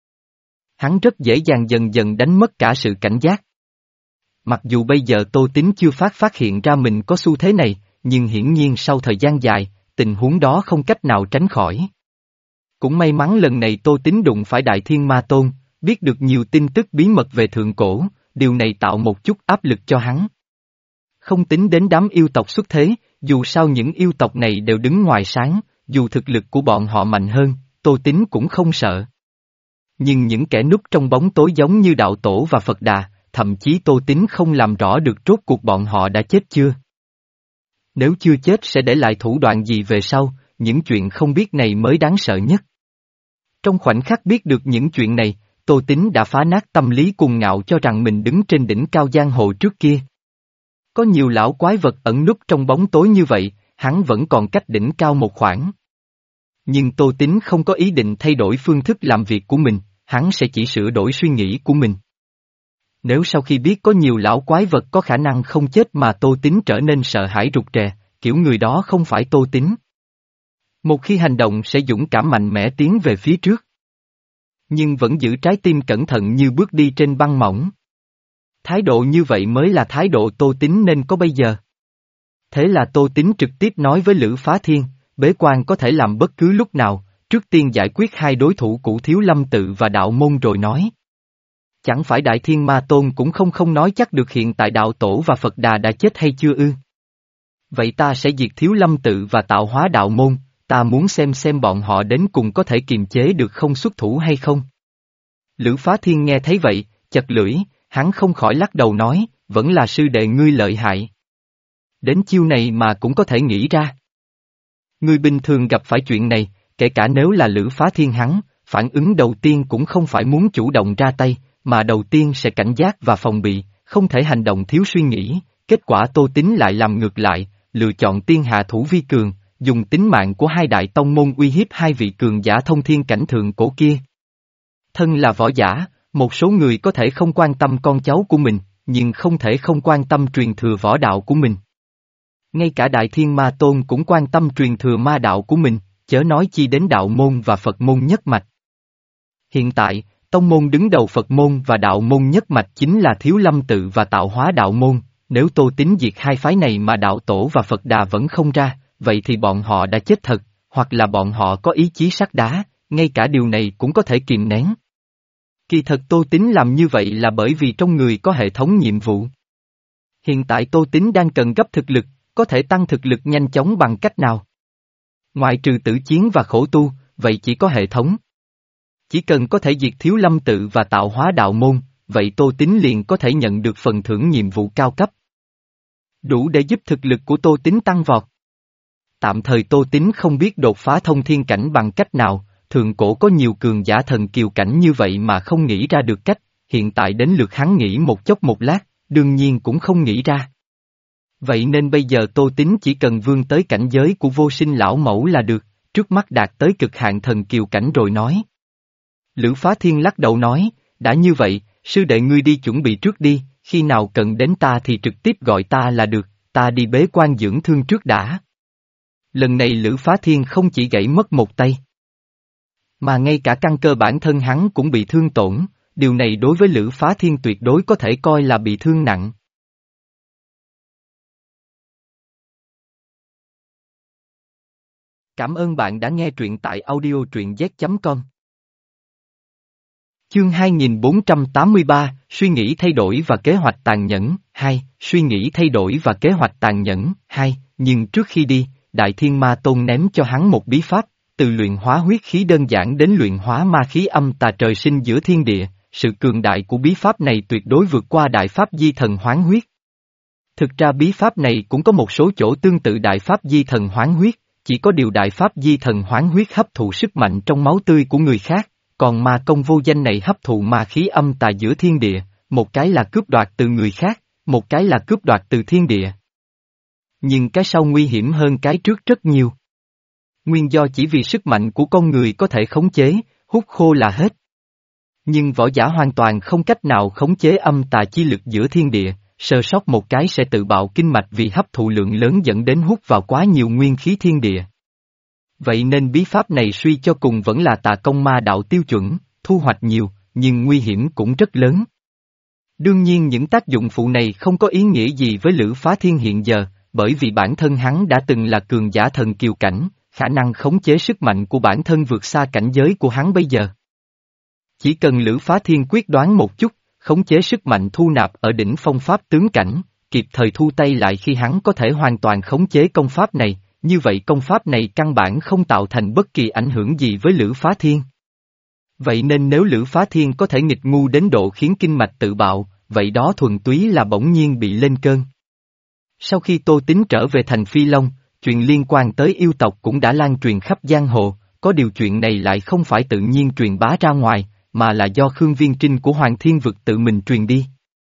hắn rất dễ dàng dần dần đánh mất cả sự cảnh giác. Mặc dù bây giờ Tô Tín chưa phát phát hiện ra mình có xu thế này, nhưng hiển nhiên sau thời gian dài, tình huống đó không cách nào tránh khỏi. Cũng may mắn lần này Tô Tín đụng phải Đại Thiên Ma Tôn, biết được nhiều tin tức bí mật về thượng cổ, điều này tạo một chút áp lực cho hắn. Không tính đến đám yêu tộc xuất thế, dù sao những yêu tộc này đều đứng ngoài sáng, dù thực lực của bọn họ mạnh hơn, Tô Tín cũng không sợ. Nhưng những kẻ núp trong bóng tối giống như Đạo Tổ và Phật Đà, thậm chí Tô Tín không làm rõ được rốt cuộc bọn họ đã chết chưa. Nếu chưa chết sẽ để lại thủ đoạn gì về sau, những chuyện không biết này mới đáng sợ nhất. Trong khoảnh khắc biết được những chuyện này, Tô Tín đã phá nát tâm lý cuồng ngạo cho rằng mình đứng trên đỉnh cao giang hồ trước kia. Có nhiều lão quái vật ẩn núp trong bóng tối như vậy, hắn vẫn còn cách đỉnh cao một khoảng. Nhưng Tô Tín không có ý định thay đổi phương thức làm việc của mình, hắn sẽ chỉ sửa đổi suy nghĩ của mình. Nếu sau khi biết có nhiều lão quái vật có khả năng không chết mà Tô Tín trở nên sợ hãi rụt rè, kiểu người đó không phải Tô Tín. Một khi hành động sẽ dũng cảm mạnh mẽ tiến về phía trước. Nhưng vẫn giữ trái tim cẩn thận như bước đi trên băng mỏng. Thái độ như vậy mới là thái độ Tô Tín nên có bây giờ. Thế là Tô Tín trực tiếp nói với Lữ Phá Thiên, bế quan có thể làm bất cứ lúc nào, trước tiên giải quyết hai đối thủ cũ Thiếu Lâm tự và đạo môn rồi nói. Chẳng phải Đại Thiên Ma Tôn cũng không không nói chắc được hiện tại Đạo Tổ và Phật Đà đã chết hay chưa ư. Vậy ta sẽ diệt Thiếu Lâm tự và Tạo Hóa đạo môn, ta muốn xem xem bọn họ đến cùng có thể kiềm chế được không xuất thủ hay không. Lữ Phá Thiên nghe thấy vậy, chật lưỡi, hắn không khỏi lắc đầu nói, vẫn là sư đệ ngươi lợi hại. Đến chiêu này mà cũng có thể nghĩ ra. Ngươi bình thường gặp phải chuyện này, kể cả nếu là Lữ Phá Thiên hắn, phản ứng đầu tiên cũng không phải muốn chủ động ra tay, mà đầu tiên sẽ cảnh giác và phòng bị, không thể hành động thiếu suy nghĩ, kết quả Tô Tín lại làm ngược lại, lựa chọn tiên hạ thủ vi cường, dùng tính mạng của hai đại tông môn uy hiếp hai vị cường giả thông thiên cảnh thượng cổ kia. Thân là võ giả, một số người có thể không quan tâm con cháu của mình, nhưng không thể không quan tâm truyền thừa võ đạo của mình. Ngay cả Đại Thiên Ma Tôn cũng quan tâm truyền thừa ma đạo của mình, chớ nói chi đến đạo môn và Phật môn nhất mạch. Hiện tại, tông môn đứng đầu Phật môn và đạo môn nhất mạch chính là Thiếu Lâm tự và Tạo Hóa đạo môn, nếu Tô Tín diệt hai phái này mà Đạo Tổ và Phật Đà vẫn không ra, vậy thì bọn họ đã chết thật, hoặc là bọn họ có ý chí sắt đá, ngay cả điều này cũng có thể kìm nén. Kỳ thật Tô Tín làm như vậy là bởi vì trong người có hệ thống nhiệm vụ. Hiện tại Tô Tín đang cần gấp thực lực, có thể tăng thực lực nhanh chóng bằng cách nào? Ngoại trừ tử chiến và khổ tu, vậy chỉ có hệ thống. Chỉ cần có thể diệt Thiếu Lâm tự và Tạo Hóa đạo môn, vậy Tô Tín liền có thể nhận được phần thưởng nhiệm vụ cao cấp. Đủ để giúp thực lực của Tô Tín tăng vọt. Tạm thời Tô Tín không biết đột phá thông thiên cảnh bằng cách nào, thượng cổ có nhiều cường giả thần kiều cảnh như vậy mà không nghĩ ra được cách, hiện tại đến lượt hắn nghĩ một chốc một lát, đương nhiên cũng không nghĩ ra. Vậy nên bây giờ Tô Tín chỉ cần vươn tới cảnh giới của vô sinh lão mẫu là được, trước mắt đạt tới cực hạn thần kiều cảnh rồi nói. Lữ Phá Thiên lắc đầu nói, đã như vậy, sư đệ ngươi đi chuẩn bị trước đi, khi nào cần đến ta thì trực tiếp gọi ta là được, ta đi bế quan dưỡng thương trước đã. Lần này Lữ Phá Thiên không chỉ gãy mất một tay, mà ngay cả căn cơ bản thân hắn cũng bị thương tổn, điều này đối với Lữ Phá Thiên tuyệt đối có thể coi là bị thương nặng. Cảm ơn bạn đã nghe truyện tại audio truyện z chấm com. Chương hai nghìn bốn trăm tám mươi ba, suy nghĩ thay đổi và kế hoạch tàn nhẫn, hai, suy nghĩ thay đổi và kế hoạch tàn nhẫn, hai, nhưng trước khi đi, Đại Thiên Ma Tôn ném cho hắn một bí pháp, từ luyện hóa huyết khí đơn giản đến luyện hóa ma khí âm tà trời sinh giữa thiên địa, sự cường đại của bí pháp này tuyệt đối vượt qua đại pháp di thần hoán huyết. Thực ra bí pháp này cũng có một số chỗ tương tự đại pháp di thần hoán huyết, chỉ có điều đại pháp di thần hoán huyết hấp thụ sức mạnh trong máu tươi của người khác, còn ma công vô danh này hấp thụ ma khí âm tà giữa thiên địa, một cái là cướp đoạt từ người khác, một cái là cướp đoạt từ thiên địa. Nhưng cái sau nguy hiểm hơn cái trước rất nhiều. Nguyên do chỉ vì sức mạnh của con người có thể khống chế, hút khô là hết. Nhưng võ giả hoàn toàn không cách nào khống chế âm tà chi lực giữa thiên địa, sơ sót một cái sẽ tự bạo kinh mạch vì hấp thụ lượng lớn dẫn đến hút vào quá nhiều nguyên khí thiên địa. Vậy nên bí pháp này suy cho cùng vẫn là tà công ma đạo tiêu chuẩn, thu hoạch nhiều, nhưng nguy hiểm cũng rất lớn. Đương nhiên những tác dụng phụ này không có ý nghĩa gì với Lữ Phá Thiên hiện giờ, bởi vì bản thân hắn đã từng là cường giả thần kiều cảnh, khả năng khống chế sức mạnh của bản thân vượt xa cảnh giới của hắn bây giờ. Chỉ cần Lữ Phá Thiên quyết đoán một chút, khống chế sức mạnh thu nạp ở đỉnh phong pháp tướng cảnh, kịp thời thu tay lại khi hắn có thể hoàn toàn khống chế công pháp này, như vậy công pháp này căn bản không tạo thành bất kỳ ảnh hưởng gì với Lữ Phá Thiên. Vậy nên nếu Lữ Phá Thiên có thể nghịch ngu đến độ khiến kinh mạch tự bạo, vậy đó thuần túy là bỗng nhiên bị lên cơn. Sau khi Tô Tín trở về thành Phi Long, chuyện liên quan tới yêu tộc cũng đã lan truyền khắp giang hồ, có điều chuyện này lại không phải tự nhiên truyền bá ra ngoài, mà là do Khương Viên Trinh của Hoàng Thiên Vực tự mình truyền đi.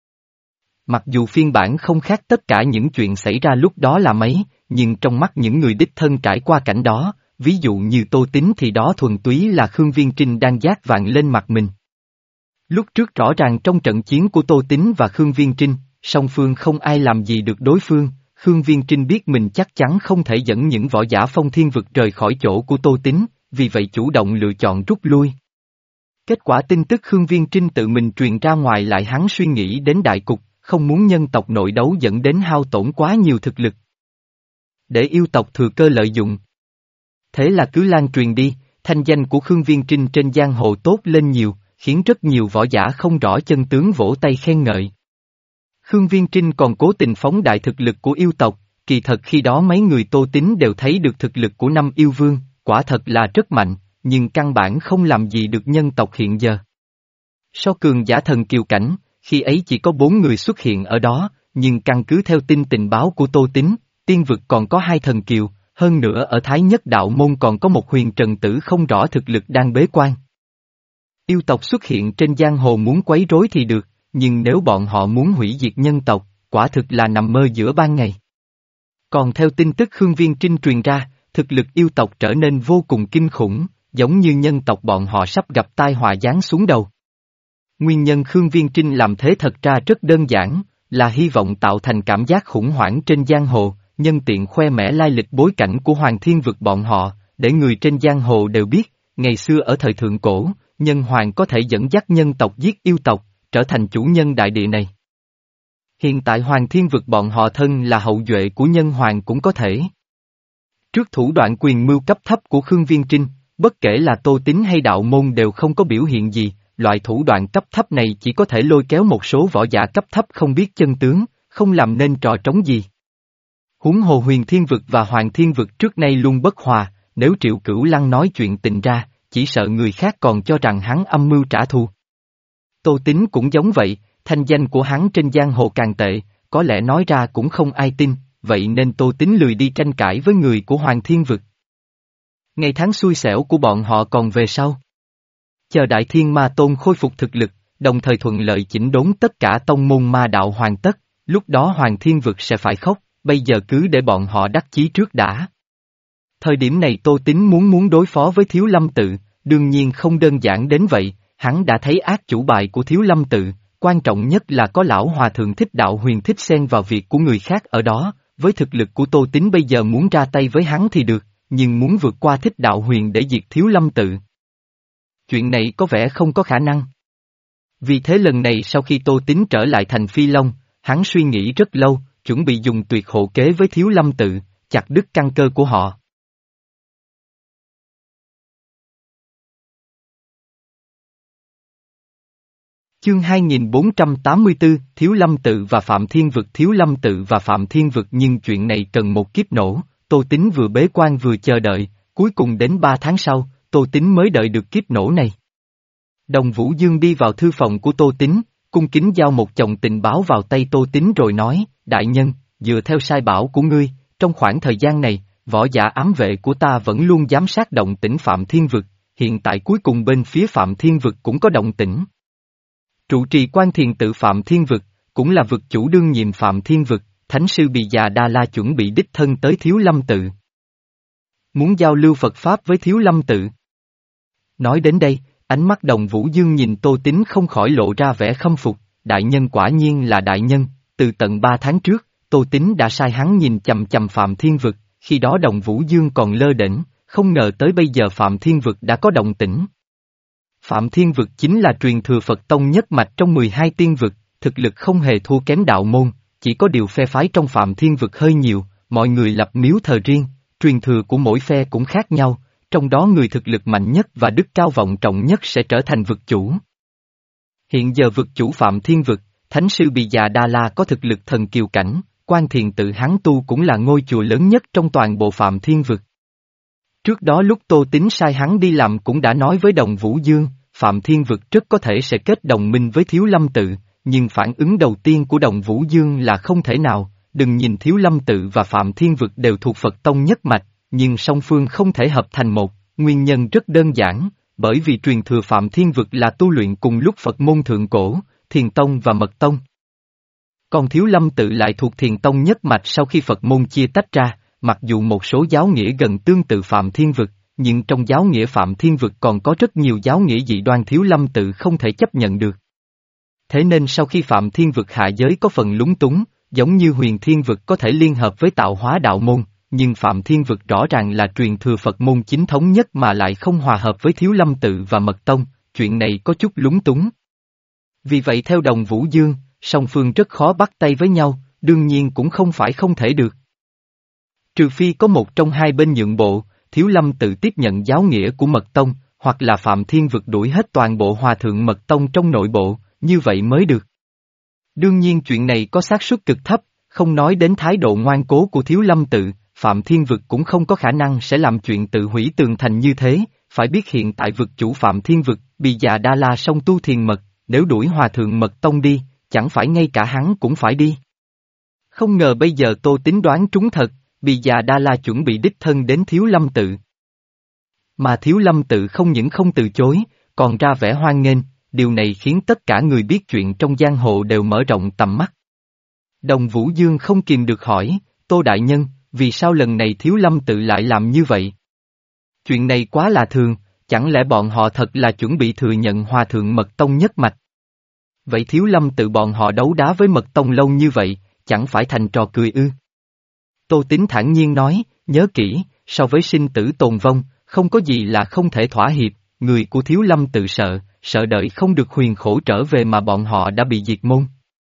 Mặc dù phiên bản không khác tất cả những chuyện xảy ra lúc đó là mấy, nhưng trong mắt những người đích thân trải qua cảnh đó, ví dụ như Tô Tín thì đó thuần túy là Khương Viên Trinh đang dát vàng lên mặt mình. Lúc trước rõ ràng trong trận chiến của Tô Tín và Khương Viên Trinh, song phương không ai làm gì được đối phương, Khương Viên Trinh biết mình chắc chắn không thể dẫn những võ giả Phong Thiên Vực rời khỏi chỗ của Tô Tín, vì vậy chủ động lựa chọn rút lui. Kết quả tin tức Khương Viên Trinh tự mình truyền ra ngoài lại hắn suy nghĩ đến đại cục, không muốn nhân tộc nội đấu dẫn đến hao tổn quá nhiều thực lực. Để yêu tộc thừa cơ lợi dụng. Thế là cứ lan truyền đi, thanh danh của Khương Viên Trinh trên giang hồ tốt lên nhiều, khiến rất nhiều võ giả không rõ chân tướng vỗ tay khen ngợi. Khương Viên Trinh còn cố tình phóng đại thực lực của yêu tộc, kỳ thật khi đó mấy người Tô Tín đều thấy được thực lực của năm yêu vương, quả thật là rất mạnh, nhưng căn bản không làm gì được nhân tộc hiện giờ. So cường giả thần kiều cảnh, khi ấy chỉ có bốn người xuất hiện ở đó, nhưng căn cứ theo tin tình báo của Tô Tín, tiên vực còn có hai thần kiều, hơn nữa ở Thái Nhất Đạo Môn còn có một huyền trần tử không rõ thực lực đang bế quan. Yêu tộc xuất hiện trên giang hồ muốn quấy rối thì được, nhưng nếu bọn họ muốn hủy diệt nhân tộc, quả thực là nằm mơ giữa ban ngày. Còn theo tin tức Khương Viên Trinh truyền ra, thực lực yêu tộc trở nên vô cùng kinh khủng, giống như nhân tộc bọn họ sắp gặp tai họa giáng xuống đầu. Nguyên nhân Khương Viên Trinh làm thế thật ra rất đơn giản, là hy vọng tạo thành cảm giác khủng hoảng trên giang hồ, nhân tiện khoe mẽ lai lịch bối cảnh của Hoàng Thiên Vực bọn họ, để người trên giang hồ đều biết, ngày xưa ở thời thượng cổ, nhân hoàng có thể dẫn dắt nhân tộc giết yêu tộc, trở thành chủ nhân đại địa này. Hiện tại Hoàng Thiên Vực bọn họ thân là hậu duệ của nhân hoàng cũng có thể. Trước thủ đoạn quyền mưu cấp thấp của Khương Viên Trinh, bất kể là Tô Tín hay Đạo Môn đều không có biểu hiện gì, loại thủ đoạn cấp thấp này chỉ có thể lôi kéo một số võ giả cấp thấp không biết chân tướng, không làm nên trò trống gì. Huống hồ Huyền Thiên Vực và Hoàng Thiên Vực trước nay luôn bất hòa, nếu Triệu Cửu Lăng nói chuyện tình ra, chỉ sợ người khác còn cho rằng hắn âm mưu trả thù. Tô Tín cũng giống vậy, thanh danh của hắn trên giang hồ càng tệ, có lẽ nói ra cũng không ai tin, vậy nên Tô Tín lười đi tranh cãi với người của Hoàng Thiên Vực. Ngày tháng xui xẻo của bọn họ còn về sau. Chờ Đại Thiên Ma Tôn khôi phục thực lực, đồng thời thuận lợi chỉnh đốn tất cả tông môn ma đạo hoàn tất, lúc đó Hoàng Thiên Vực sẽ phải khóc, bây giờ cứ để bọn họ đắc chí trước đã. Thời điểm này Tô Tín muốn muốn đối phó với Thiếu Lâm Tự, đương nhiên không đơn giản đến vậy, hắn đã thấy ác chủ bài của Thiếu Lâm tự, quan trọng nhất là có lão hòa thượng Thích Đạo Huyền thích xen vào việc của người khác ở đó, với thực lực của Tô Tín bây giờ muốn ra tay với hắn thì được, nhưng muốn vượt qua Thích Đạo Huyền để diệt Thiếu Lâm tự. Chuyện này có vẻ không có khả năng. Vì thế lần này sau khi Tô Tín trở lại thành Phi Long, hắn suy nghĩ rất lâu, chuẩn bị dùng tuyệt hộ kế với Thiếu Lâm tự, chặt đứt căn cơ của họ. Chương hai nghìn bốn trăm tám mươi tư, Thiếu Lâm tự và Phạm Thiên vực. Thiếu Lâm tự và Phạm Thiên vực, nhưng chuyện này cần một kiếp nổ, Tô Tín vừa bế quan vừa chờ đợi, cuối cùng đến ba tháng sau, Tô Tín mới đợi được kiếp nổ này. Đồng Vũ Dương đi vào thư phòng của Tô Tín, cung kính giao một chồng tình báo vào tay Tô Tín rồi nói, đại nhân, dựa theo sai bảo của ngươi, trong khoảng thời gian này, võ giả ám vệ của ta vẫn luôn giám sát động tĩnh Phạm Thiên vực, hiện tại cuối cùng bên phía Phạm Thiên vực cũng có động tĩnh. Trụ trì Quan Thiền tự Phạm Thiên vực, cũng là vực chủ đương nhiệm Phạm Thiên vực, Thánh sư Bì Già Đa La chuẩn bị đích thân tới Thiếu Lâm tự. Muốn giao lưu Phật Pháp với Thiếu Lâm tự. Nói đến đây, ánh mắt Đồng Vũ Dương nhìn Tô Tín không khỏi lộ ra vẻ khâm phục, đại nhân quả nhiên là đại nhân, từ tận ba tháng trước, Tô Tín đã sai hắn nhìn chằm chằm Phạm Thiên vực, khi đó Đồng Vũ Dương còn lơ đễnh, không ngờ tới bây giờ Phạm Thiên vực đã có động tĩnh. Phạm Thiên vực chính là truyền thừa Phật tông nhất mạch trong mười hai tiên vực, thực lực không hề thua kém đạo môn, chỉ có điều phe phái trong Phạm Thiên vực hơi nhiều, mọi người lập miếu thờ riêng, truyền thừa của mỗi phe cũng khác nhau, trong đó người thực lực mạnh nhất và đức cao vọng trọng nhất sẽ trở thành vực chủ. Hiện giờ vực chủ Phạm Thiên vực, Thánh sư Bì Già Đa La có thực lực thần kiều cảnh, Quan Thiền tự hắn tu cũng là ngôi chùa lớn nhất trong toàn bộ Phạm Thiên vực. Trước đó lúc Tô Tín sai hắn đi làm cũng đã nói với Đồng Vũ Dương, Phạm Thiên vực rất có thể sẽ kết đồng minh với Thiếu Lâm tự, nhưng phản ứng đầu tiên của Đồng Vũ Dương là không thể nào, đừng nhìn Thiếu Lâm tự và Phạm Thiên vực đều thuộc Phật tông nhất mạch, nhưng song phương không thể hợp thành một, nguyên nhân rất đơn giản, bởi vì truyền thừa Phạm Thiên vực là tu luyện cùng lúc Phật môn thượng cổ, Thiền tông và Mật tông. Còn Thiếu Lâm tự lại thuộc Thiền tông nhất mạch sau khi Phật môn chia tách ra, mặc dù một số giáo nghĩa gần tương tự Phạm Thiên vực, nhưng trong giáo nghĩa Phạm Thiên vực còn có rất nhiều giáo nghĩa dị đoan Thiếu Lâm tự không thể chấp nhận được. Thế nên sau khi Phạm Thiên vực hạ giới có phần lúng túng, giống như Huyền Thiên vực có thể liên hợp với Tạo Hóa đạo môn, nhưng Phạm Thiên vực rõ ràng là truyền thừa Phật môn chính thống nhất mà lại không hòa hợp với Thiếu Lâm tự và Mật tông, chuyện này có chút lúng túng. Vì vậy theo Đồng Vũ Dương, song phương rất khó bắt tay với nhau, đương nhiên cũng không phải không thể được. Trừ phi có một trong hai bên nhượng bộ, Thiếu Lâm tự tiếp nhận giáo nghĩa của Mật tông, hoặc là Phạm Thiên vực đuổi hết toàn bộ hòa thượng Mật tông trong nội bộ, như vậy mới được. Đương nhiên chuyện này có xác suất cực thấp, không nói đến thái độ ngoan cố của Thiếu Lâm tự, Phạm Thiên vực cũng không có khả năng sẽ làm chuyện tự hủy tường thành như thế, phải biết hiện tại vực chủ Phạm Thiên vực, Bì Già Đa La song tu thiền mật, nếu đuổi hòa thượng Mật tông đi, chẳng phải ngay cả hắn cũng phải đi. Không ngờ bây giờ Tô Tín đoán trúng thật, Bì Già Đa La chuẩn bị đích thân đến Thiếu Lâm tự. Mà Thiếu Lâm tự không những không từ chối, còn ra vẻ hoan nghênh, điều này khiến tất cả người biết chuyện trong giang hồ đều mở rộng tầm mắt. Đồng Vũ Dương không kìm được hỏi, Tô Đại Nhân, vì sao lần này Thiếu Lâm tự lại làm như vậy? Chuyện này quá là thường, chẳng lẽ bọn họ thật là chuẩn bị thừa nhận hòa thượng Mật tông nhất mạch? Vậy Thiếu Lâm tự bọn họ đấu đá với Mật tông lâu như vậy, chẳng phải thành trò cười ư? Tô Tín thản nhiên nói, nhớ kỹ, so với sinh tử tồn vong, không có gì là không thể thỏa hiệp, người của Thiếu Lâm tự sợ, sợ đợi không được huyền khổ trở về mà bọn họ đã bị diệt môn.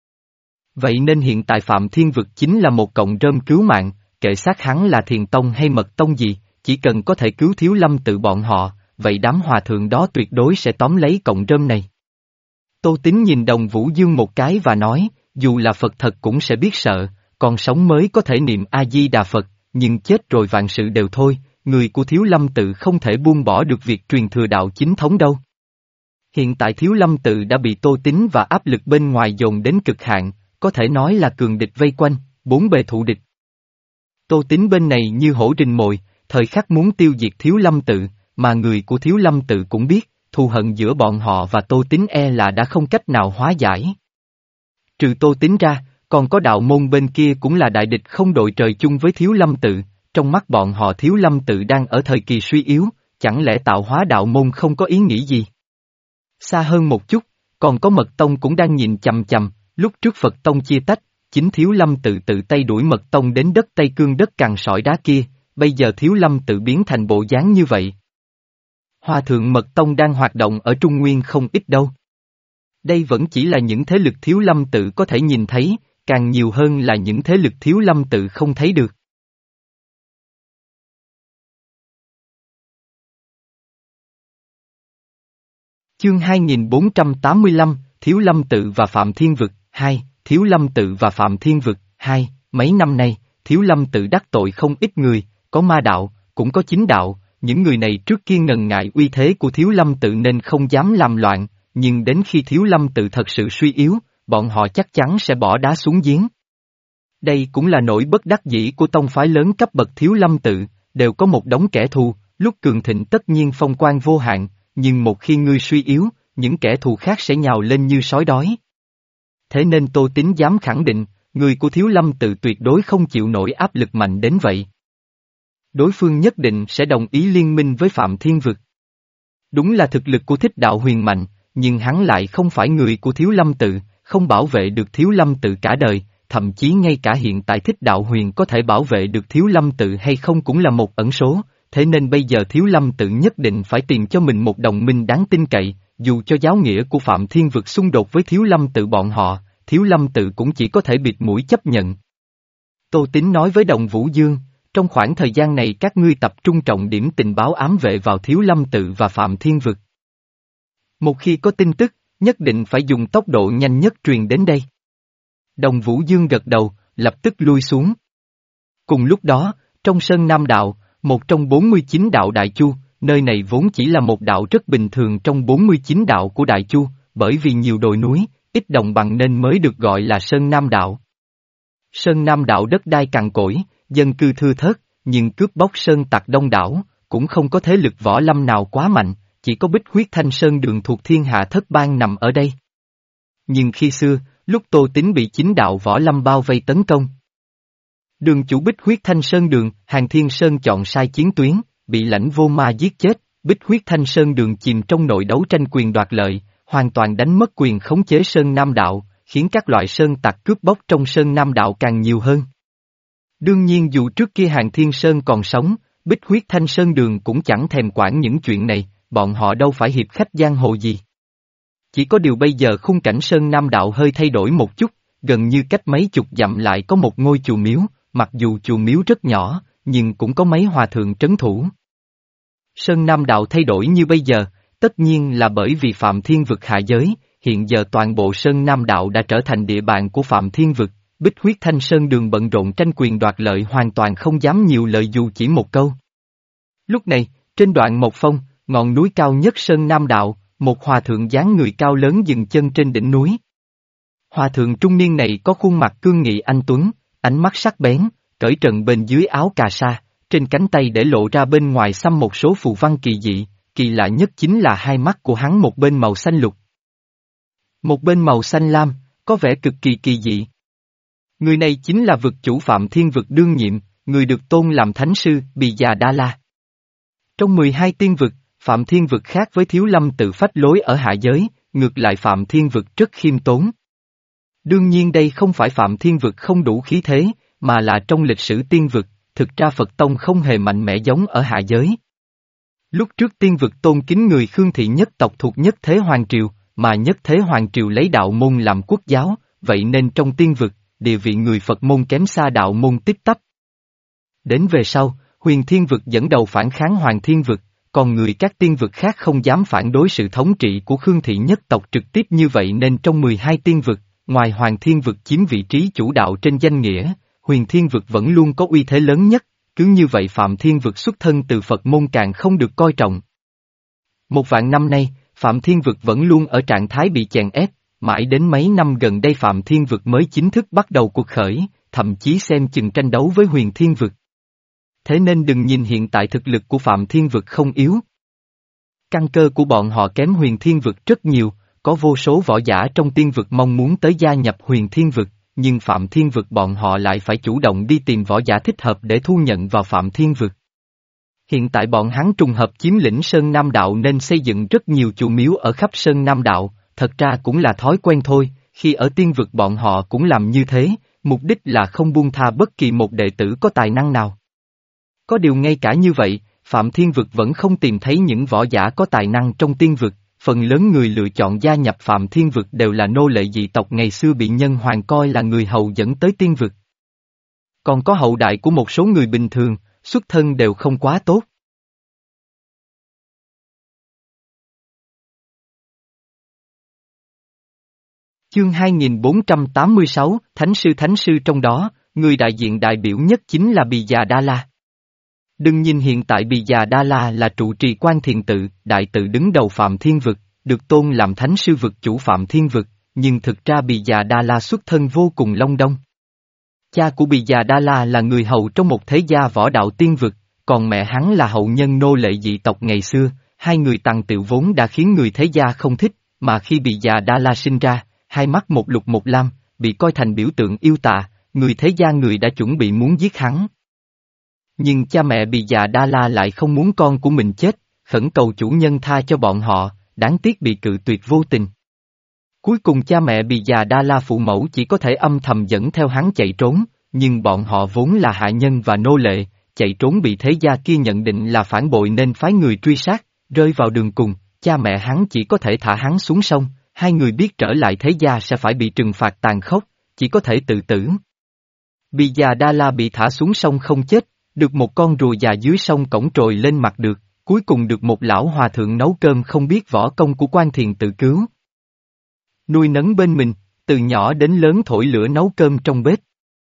Vậy nên hiện tại Phạm Thiên vực chính là một cọng rơm cứu mạng, kệ xác hắn là Thiền tông hay Mật tông gì, chỉ cần có thể cứu Thiếu Lâm tự bọn họ, vậy đám hòa thượng đó tuyệt đối sẽ tóm lấy cọng rơm này. Tô Tín nhìn Đồng Vũ Dương một cái và nói, dù là Phật thật cũng sẽ biết sợ, còn sống mới có thể niệm A-di-đà Phật, nhưng chết rồi vạn sự đều thôi, người của Thiếu Lâm tự không thể buông bỏ được việc truyền thừa đạo chính thống đâu. Hiện tại Thiếu Lâm tự đã bị Tô Tín và áp lực bên ngoài dồn đến cực hạn, có thể nói là cường địch vây quanh, bốn bề thụ địch. Tô Tín bên này như hổ rình mồi, thời khắc muốn tiêu diệt Thiếu Lâm tự, mà người của Thiếu Lâm tự cũng biết, thù hận giữa bọn họ và Tô Tín e là đã không cách nào hóa giải. Trừ Tô Tín ra, còn có đạo môn bên kia cũng là đại địch không đội trời chung với Thiếu Lâm tự, trong mắt bọn họ Thiếu Lâm tự đang ở thời kỳ suy yếu, chẳng lẽ Tạo Hóa đạo môn không có ý nghĩ gì? Xa hơn một chút, còn có Mật Tông cũng đang nhìn chằm chằm, lúc trước Phật Tông chia tách, chính Thiếu Lâm tự tự tay đuổi Mật Tông đến đất Tây Cương đất cằn sỏi đá kia, bây giờ Thiếu Lâm tự biến thành bộ dáng như vậy. Hòa thượng Mật Tông đang hoạt động ở Trung Nguyên không ít đâu. Đây vẫn chỉ là những thế lực Thiếu Lâm tự có thể nhìn thấy, càng nhiều hơn là những thế lực Thiếu Lâm tự không thấy được. Chương hai nghìn bốn trăm tám mươi lăm, Thiếu Lâm tự và Phạm Thiên vực, hai, Thiếu Lâm tự và Phạm Thiên vực, hai, mấy năm nay, Thiếu Lâm tự đắc tội không ít người, có ma đạo, cũng có chính đạo, những người này trước kia ngần ngại uy thế của Thiếu Lâm tự nên không dám làm loạn, nhưng đến khi Thiếu Lâm tự thật sự suy yếu, bọn họ chắc chắn sẽ bỏ đá xuống giếng. Đây cũng là nỗi bất đắc dĩ của tông phái lớn cấp bậc Thiếu Lâm tự, đều có một đống kẻ thù, lúc cường thịnh tất nhiên phong quang vô hạn, nhưng một khi ngươi suy yếu, những kẻ thù khác sẽ nhào lên như sói đói. Thế nên Tô Tín dám khẳng định, người của Thiếu Lâm tự tuyệt đối không chịu nổi áp lực mạnh đến vậy. Đối phương nhất định sẽ đồng ý liên minh với Phạm Thiên vực. Đúng là thực lực của Thích Đạo Huyền mạnh, nhưng hắn lại không phải người của Thiếu Lâm tự, không bảo vệ được Thiếu Lâm tự cả đời, thậm chí ngay cả hiện tại Thích Đạo Huyền có thể bảo vệ được Thiếu Lâm tự hay không cũng là một ẩn số, thế nên bây giờ Thiếu Lâm tự nhất định phải tìm cho mình một đồng minh đáng tin cậy, dù cho giáo nghĩa của Phạm Thiên vực xung đột với Thiếu Lâm tự bọn họ, Thiếu Lâm tự cũng chỉ có thể bịt mũi chấp nhận. Tô Tín nói với Đồng Vũ Dương, trong khoảng thời gian này các ngươi tập trung trọng điểm tình báo ám vệ vào Thiếu Lâm tự và Phạm Thiên vực. Một khi có tin tức, nhất định phải dùng tốc độ nhanh nhất truyền đến đây. Đồng Vũ Dương gật đầu, lập tức lui xuống. Cùng lúc đó, trong Sơn Nam Đạo, một trong bốn mươi chín đạo Đại Chu, nơi này vốn chỉ là một đạo rất bình thường trong bốn mươi chín đạo của Đại Chu, bởi vì nhiều đồi núi, ít đồng bằng nên mới được gọi là Sơn Nam Đạo. Sơn Nam Đạo đất đai cằn cỗi, dân cư thưa thớt, nhưng cướp bóc sơn tặc đông đảo, cũng không có thế lực võ lâm nào quá mạnh, chỉ có Bích Huyết Thanh Sơn Đường thuộc Thiên Hạ Thất Bang nằm ở đây. Nhưng khi xưa, lúc Tô Tín bị chính đạo võ lâm bao vây tấn công, đường chủ Bích Huyết Thanh Sơn Đường, Hàng Thiên Sơn chọn sai chiến tuyến, bị Lãnh Vô Ma giết chết, Bích Huyết Thanh Sơn Đường chìm trong nội đấu tranh quyền đoạt lợi, hoàn toàn đánh mất quyền khống chế Sơn Nam Đạo, khiến các loại sơn tặc cướp bóc trong Sơn Nam Đạo càng nhiều hơn. Đương nhiên dù trước kia Hàng Thiên Sơn còn sống, Bích Huyết Thanh Sơn Đường cũng chẳng thèm quản những chuyện này, bọn họ đâu phải hiệp khách giang hồ gì. Chỉ có điều bây giờ khung cảnh Sơn Nam Đạo hơi thay đổi một chút, gần như cách mấy chục dặm lại có một ngôi chùa miếu, mặc dù chùa miếu rất nhỏ, nhưng cũng có mấy hòa thượng trấn thủ. Sơn Nam Đạo thay đổi như bây giờ, tất nhiên là bởi vì Phạm Thiên vực hạ giới, hiện giờ toàn bộ Sơn Nam Đạo đã trở thành địa bàn của Phạm Thiên vực, Bích Huyết Thanh Sơn Đường bận rộn tranh quyền đoạt lợi hoàn toàn không dám nhiều lời dù chỉ một câu. Lúc này, trên đoạn Mộc Phong, ngọn núi cao nhất Sơn Nam Đạo, một hòa thượng dáng người cao lớn dừng chân trên đỉnh núi. Hòa thượng trung niên này có khuôn mặt cương nghị anh tuấn, ánh mắt sắc bén, cởi trần bên dưới áo cà sa, trên cánh tay để lộ ra bên ngoài xăm một số phù văn kỳ dị, kỳ lạ nhất chính là hai mắt của hắn một bên màu xanh lục, một bên màu xanh lam, có vẻ cực kỳ kỳ dị. Người này chính là vực chủ Phạm Thiên vực đương nhiệm, người được tôn làm thánh sư, Bì Già Đa La. Trong mười hai tiên vực, Phạm Thiên vực khác với Thiếu Lâm tự phách lối ở hạ giới, ngược lại Phạm Thiên vực rất khiêm tốn. Đương nhiên đây không phải Phạm Thiên vực không đủ khí thế, mà là trong lịch sử tiên vực, thực ra Phật Tông không hề mạnh mẽ giống ở hạ giới. Lúc trước tiên vực tôn kính người Khương thị nhất tộc thuộc Nhất Thế Hoàng Triều, mà Nhất Thế Hoàng Triều lấy đạo môn làm quốc giáo, vậy nên trong tiên vực, địa vị người Phật môn kém xa đạo môn tích tắp. Đến về sau, Huyền Thiên vực dẫn đầu phản kháng Hoàng Thiên vực, còn người các tiên vực khác không dám phản đối sự thống trị của Khương thị nhất tộc trực tiếp như vậy nên trong mười hai tiên vực, ngoài Hoàng Thiên vực chiếm vị trí chủ đạo trên danh nghĩa, Huyền Thiên vực vẫn luôn có uy thế lớn nhất, cứ như vậy Phạm Thiên vực xuất thân từ Phật môn càng không được coi trọng. Một vạn năm nay, Phạm Thiên vực vẫn luôn ở trạng thái bị chèn ép, mãi đến mấy năm gần đây Phạm Thiên vực mới chính thức bắt đầu cuộc khởi, thậm chí xem chừng tranh đấu với Huyền Thiên vực. Thế nên đừng nhìn hiện tại thực lực của Phạm Thiên vực không yếu. Căn cơ của bọn họ kém Huyền Thiên vực rất nhiều, có vô số võ giả trong tiên vực mong muốn tới gia nhập Huyền Thiên vực, nhưng Phạm Thiên vực bọn họ lại phải chủ động đi tìm võ giả thích hợp để thu nhận vào Phạm Thiên vực. Hiện tại bọn hắn trùng hợp chiếm lĩnh Sơn Nam Đạo nên xây dựng rất nhiều chùa miếu ở khắp Sơn Nam Đạo, thật ra cũng là thói quen thôi, khi ở tiên vực bọn họ cũng làm như thế, mục đích là không buông tha bất kỳ một đệ tử có tài năng nào. Có điều ngay cả như vậy, Phạm Thiên Vực vẫn không tìm thấy những võ giả có tài năng trong tiên vực, phần lớn người lựa chọn gia nhập Phạm Thiên Vực đều là nô lệ dị tộc ngày xưa bị nhân hoàng coi là người hầu dẫn tới tiên vực. Còn có hậu đại của một số người bình thường, xuất thân đều không quá tốt. Chương hai nghìn bốn trăm tám mươi sáu, Thánh sư Thánh sư trong đó, người đại diện đại biểu nhất chính là Bì Già Đa La. Đừng nhìn hiện tại Bì Già Đa La là trụ trì Quan Thiền Tự, đại tự đứng đầu Phạm Thiên Vực, được tôn làm Thánh sư vực chủ Phạm Thiên Vực, nhưng thực ra Bì Già Đa La xuất thân vô cùng long đong. Cha của Bì Già Đa La là người hầu trong một thế gia võ đạo tiên vực, còn mẹ hắn là hậu nhân nô lệ dị tộc ngày xưa, hai người tàng tiệu vốn đã khiến người thế gia không thích, mà khi Bì Già Đa La sinh ra, hai mắt một lục một lam, bị coi thành biểu tượng yêu tà, người thế gia người đã chuẩn bị muốn giết hắn. Nhưng cha mẹ Bì Già Đa La lại không muốn con của mình chết, khẩn cầu chủ nhân tha cho bọn họ, đáng tiếc bị cự tuyệt vô tình. Cuối cùng cha mẹ Bì Già Đa La phụ mẫu chỉ có thể âm thầm dẫn theo hắn chạy trốn, nhưng bọn họ vốn là hạ nhân và nô lệ, chạy trốn bị thế gia kia nhận định là phản bội nên phái người truy sát, rơi vào đường cùng, cha mẹ hắn chỉ có thể thả hắn xuống sông, hai người biết trở lại thế gia sẽ phải bị trừng phạt tàn khốc, chỉ có thể tự tử. Bì Già Đa La bị thả xuống sông không chết, được một con rùa già dưới sông cõng trồi lên mặt được, cuối cùng được một lão hòa thượng nấu cơm không biết võ công của Quan Thiền Tự cứu. Nuôi nấng bên mình, từ nhỏ đến lớn thổi lửa nấu cơm trong bếp.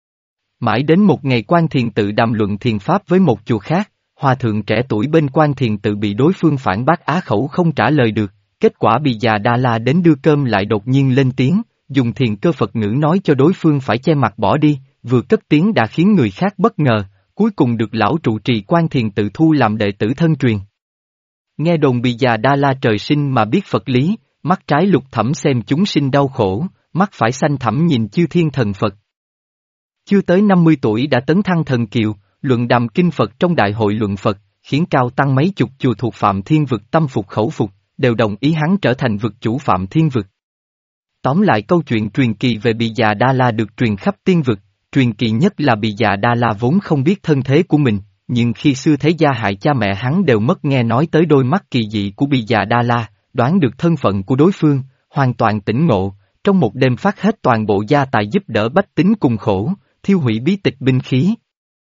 Mãi đến một ngày Quan Thiền Tự đàm luận thiền pháp với một chùa khác, hòa thượng trẻ tuổi bên Quan Thiền Tự bị đối phương phản bác á khẩu không trả lời được, kết quả Bì Già Đa La đến đưa cơm lại đột nhiên lên tiếng, dùng thiền cơ Phật ngữ nói cho đối phương phải che mặt bỏ đi, vừa cất tiếng đã khiến người khác bất ngờ, cuối cùng được lão trụ trì Quan Thiền Tự thu làm đệ tử thân truyền. Nghe đồn Bì Già Đa La trời sinh mà biết Phật lý, mắt trái lục thẳm xem chúng sinh đau khổ, mắt phải xanh thẳm nhìn chư thiên thần Phật. Chưa tới năm mươi tuổi đã tấn thăng thần kiều, luận đàm kinh Phật trong đại hội luận Phật, khiến cao tăng mấy chục chùa thuộc Phạm Thiên Vực tâm phục khẩu phục, đều đồng ý hắn trở thành vực chủ Phạm Thiên Vực. Tóm lại câu chuyện truyền kỳ về Bì Già Đa La được truyền khắp tiên vực, truyền kỳ nhất là Bì Già Đa La vốn không biết thân thế của mình, nhưng khi xưa thế gia hại cha mẹ hắn đều mất nghe nói tới đôi mắt kỳ dị của Bì Già Đa La, đoán được thân phận của đối phương, hoàn toàn tỉnh ngộ, trong một đêm phát hết toàn bộ gia tài giúp đỡ bách tính cùng khổ, thiêu hủy bí tịch binh khí.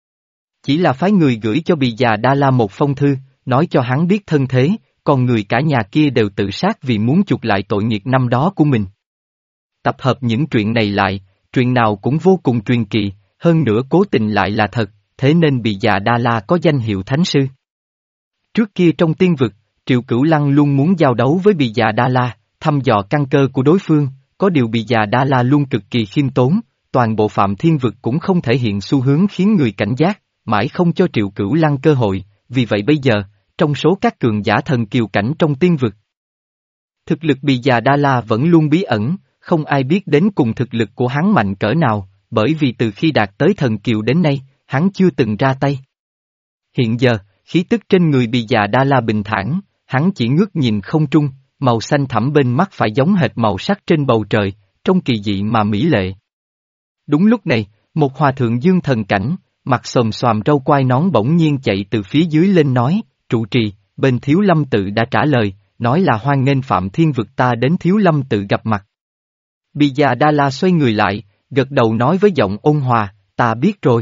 Chỉ là phái người gửi cho Bì Già Đa La một phong thư, nói cho hắn biết thân thế, còn người cả nhà kia đều tự sát vì muốn chuộc lại tội nghiệp năm đó của mình. Tập hợp những chuyện này lại, chuyện nào cũng vô cùng truyền kỳ, hơn nữa cố tình lại là thật, thế nên Bì Già Đa La có danh hiệu Thánh sư. Trước kia trong tiên vực, Triệu Cửu Lăng luôn muốn giao đấu với Bì Già Đa La, thăm dò căn cơ của đối phương, có điều Bì Già Đa La luôn cực kỳ khiêm tốn, toàn bộ Phạm Thiên Vực cũng không thể hiện xu hướng khiến người cảnh giác, mãi không cho Triệu Cửu Lăng cơ hội, vì vậy bây giờ, trong số các cường giả thần kiều cảnh trong tiên vực, thực lực Bì Già Đa La vẫn luôn bí ẩn, không ai biết đến cùng thực lực của hắn mạnh cỡ nào, bởi vì từ khi đạt tới thần kiều đến nay, hắn chưa từng ra tay. Hiện giờ, khí tức trên người Bì Già Đa La bình thản, hắn chỉ ngước nhìn không trung, màu xanh thẳm bên mắt phải giống hệt màu sắc trên bầu trời, trông kỳ dị mà mỹ lệ. Đúng lúc này, một hòa thượng dương thần cảnh, mặt xồm xoàm râu quai nón bỗng nhiên chạy từ phía dưới lên nói, trụ trì, bên Thiếu Lâm Tự đã trả lời, nói là hoan nghênh Phạm Thiên Vực ta đến Thiếu Lâm Tự gặp mặt. Bì Già Đa La xoay người lại, gật đầu nói với giọng ôn hòa, ta biết rồi.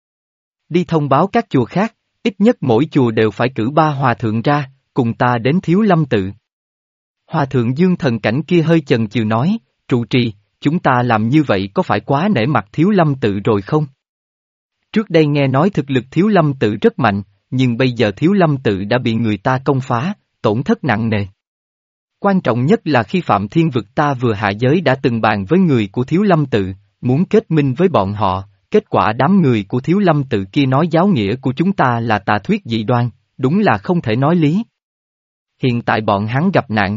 Đi thông báo các chùa khác, ít nhất mỗi chùa đều phải cử ba hòa thượng ra, cùng ta đến Thiếu Lâm Tự. Hòa thượng dương thần cảnh kia hơi chần chừ nói, trụ trì, chúng ta làm như vậy có phải quá nể mặt Thiếu Lâm Tự rồi không? Trước đây nghe nói thực lực Thiếu Lâm Tự rất mạnh, nhưng bây giờ Thiếu Lâm Tự đã bị người ta công phá, tổn thất nặng nề. Quan trọng nhất là khi Phạm Thiên Vực ta vừa hạ giới đã từng bàn với người của Thiếu Lâm Tự, muốn kết minh với bọn họ, kết quả đám người của Thiếu Lâm Tự kia nói giáo nghĩa của chúng ta là tà thuyết dị đoan, đúng là không thể nói lý. Hiện tại bọn hắn gặp nạn.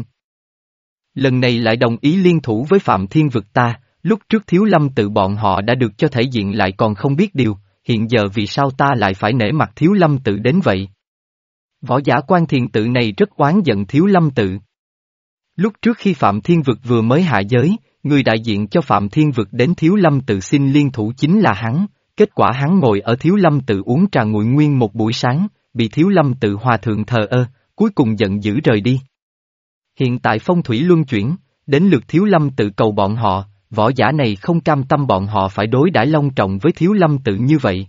Lần này lại đồng ý liên thủ với Phạm Thiên Vực ta, lúc trước Thiếu Lâm Tự bọn họ đã được cho thể diện lại còn không biết điều, hiện giờ vì sao ta lại phải nể mặt Thiếu Lâm Tự đến vậy? Võ giả Quan Thiền Tự này rất oán giận Thiếu Lâm Tự. Lúc trước khi Phạm Thiên Vực vừa mới hạ giới, người đại diện cho Phạm Thiên Vực đến Thiếu Lâm Tự xin liên thủ chính là hắn, kết quả hắn ngồi ở Thiếu Lâm Tự uống trà nguội nguyên một buổi sáng, bị Thiếu Lâm Tự hòa thượng thờ ơ, cuối cùng giận dữ rời đi. Hiện tại phong thủy luân chuyển, đến lượt Thiếu Lâm Tự cầu bọn họ, võ giả này không cam tâm bọn họ phải đối đãi long trọng với Thiếu Lâm Tự như vậy.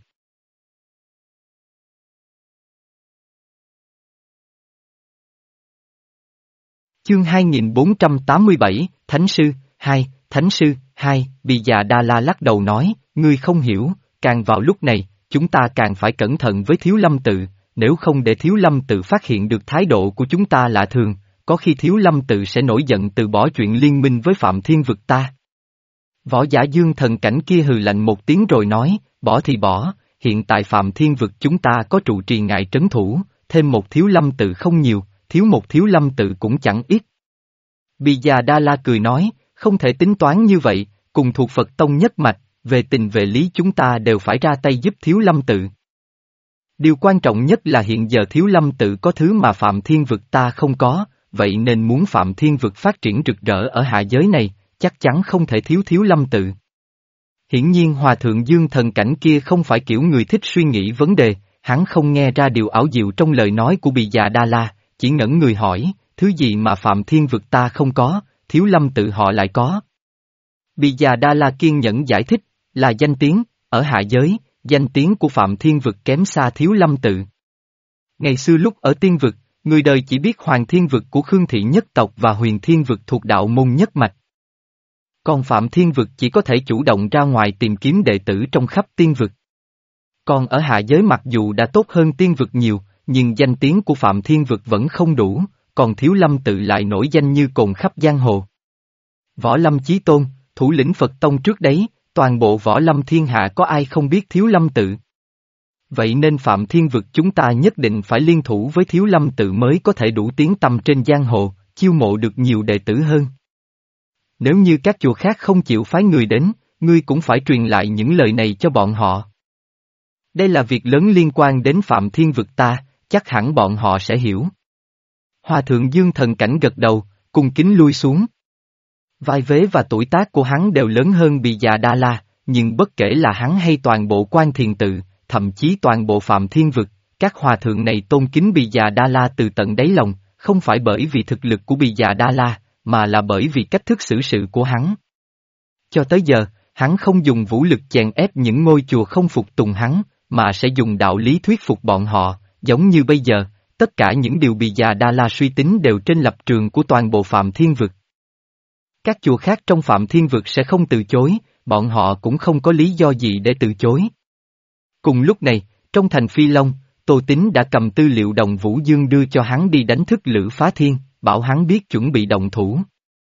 Chương hai nghìn bốn trăm tám mươi bảy, Thánh Sư, hai, Thánh Sư, hai, Bì Già Đa La lắc đầu nói, ngươi không hiểu, càng vào lúc này, chúng ta càng phải cẩn thận với Thiếu Lâm Tự, nếu không để Thiếu Lâm Tự phát hiện được thái độ của chúng ta lạ thường, có khi Thiếu Lâm Tự sẽ nổi giận từ bỏ chuyện liên minh với Phạm Thiên Vực ta. Võ giả Dương Thần Cảnh kia hừ lạnh một tiếng rồi nói, bỏ thì bỏ, hiện tại Phạm Thiên Vực chúng ta có trụ trì ngại trấn thủ, thêm một Thiếu Lâm Tự không nhiều, thiếu một Thiếu Lâm Tự cũng chẳng ít. Bì Già Đa La cười nói, không thể tính toán như vậy, cùng thuộc Phật Tông nhất mạch, về tình về lý chúng ta đều phải ra tay giúp Thiếu Lâm Tự. Điều quan trọng nhất là hiện giờ Thiếu Lâm Tự có thứ mà Phạm Thiên Vực ta không có, vậy nên muốn Phạm Thiên Vực phát triển rực rỡ ở hạ giới này, chắc chắn không thể thiếu Thiếu Lâm Tự. Hiển nhiên Hòa Thượng Dương Thần Cảnh kia không phải kiểu người thích suy nghĩ vấn đề, hắn không nghe ra điều ảo diệu trong lời nói của Bì Già Đa La, chỉ ngẩn người hỏi, thứ gì mà Phạm Thiên Vực ta không có, Thiếu Lâm Tự họ lại có. Bì Già Đa La kiên nhẫn giải thích, là danh tiếng, ở hạ giới, danh tiếng của Phạm Thiên Vực kém xa Thiếu Lâm Tự. Ngày xưa lúc ở tiên vực, người đời chỉ biết Hoàng Thiên Vực của Khương Thị nhất tộc và Huyền Thiên Vực thuộc đạo môn nhất mạch. Còn Phạm Thiên Vực chỉ có thể chủ động ra ngoài tìm kiếm đệ tử trong khắp tiên vực. Còn ở hạ giới mặc dù đã tốt hơn tiên vực nhiều, nhưng danh tiếng của Phạm Thiên Vực vẫn không đủ, còn Thiếu Lâm Tự lại nổi danh như cồn khắp giang hồ. Võ Lâm Chí Tôn, thủ lĩnh Phật Tông trước đấy, toàn bộ Võ Lâm thiên hạ có ai không biết Thiếu Lâm Tự. Vậy nên Phạm Thiên Vực chúng ta nhất định phải liên thủ với Thiếu Lâm Tự mới có thể đủ tiếng tăm trên giang hồ, chiêu mộ được nhiều đệ tử hơn. Nếu như các chùa khác không chịu phái người đến, ngươi cũng phải truyền lại những lời này cho bọn họ. Đây là việc lớn liên quan đến Phạm Thiên Vực ta, chắc hẳn bọn họ sẽ hiểu. Hòa Thượng Dương Thần Cảnh gật đầu, cung kính lui xuống. Vai vế và tuổi tác của hắn đều lớn hơn Bì Già Đa La, nhưng bất kể là hắn hay toàn bộ Quan Thiền Tự, thậm chí toàn bộ Phạm Thiên Vực, các hòa thượng này tôn kính Bì Già Đa La từ tận đáy lòng, không phải bởi vì thực lực của Bì Già Đa La, mà là bởi vì cách thức xử sự của hắn. Cho tới giờ, hắn không dùng vũ lực chèn ép những ngôi chùa không phục tùng hắn, mà sẽ dùng đạo lý thuyết phục bọn họ, giống như bây giờ, tất cả những điều Bì Già Đa La suy tính đều trên lập trường của toàn bộ Phạm Thiên Vực. Các chùa khác trong Phạm Thiên Vực sẽ không từ chối, bọn họ cũng không có lý do gì để từ chối. Cùng lúc này, trong thành Phi Long, Tô Tín đã cầm tư liệu Đồng Vũ Dương đưa cho hắn đi đánh thức Lữ Phá Thiên, bảo hắn biết chuẩn bị động thủ.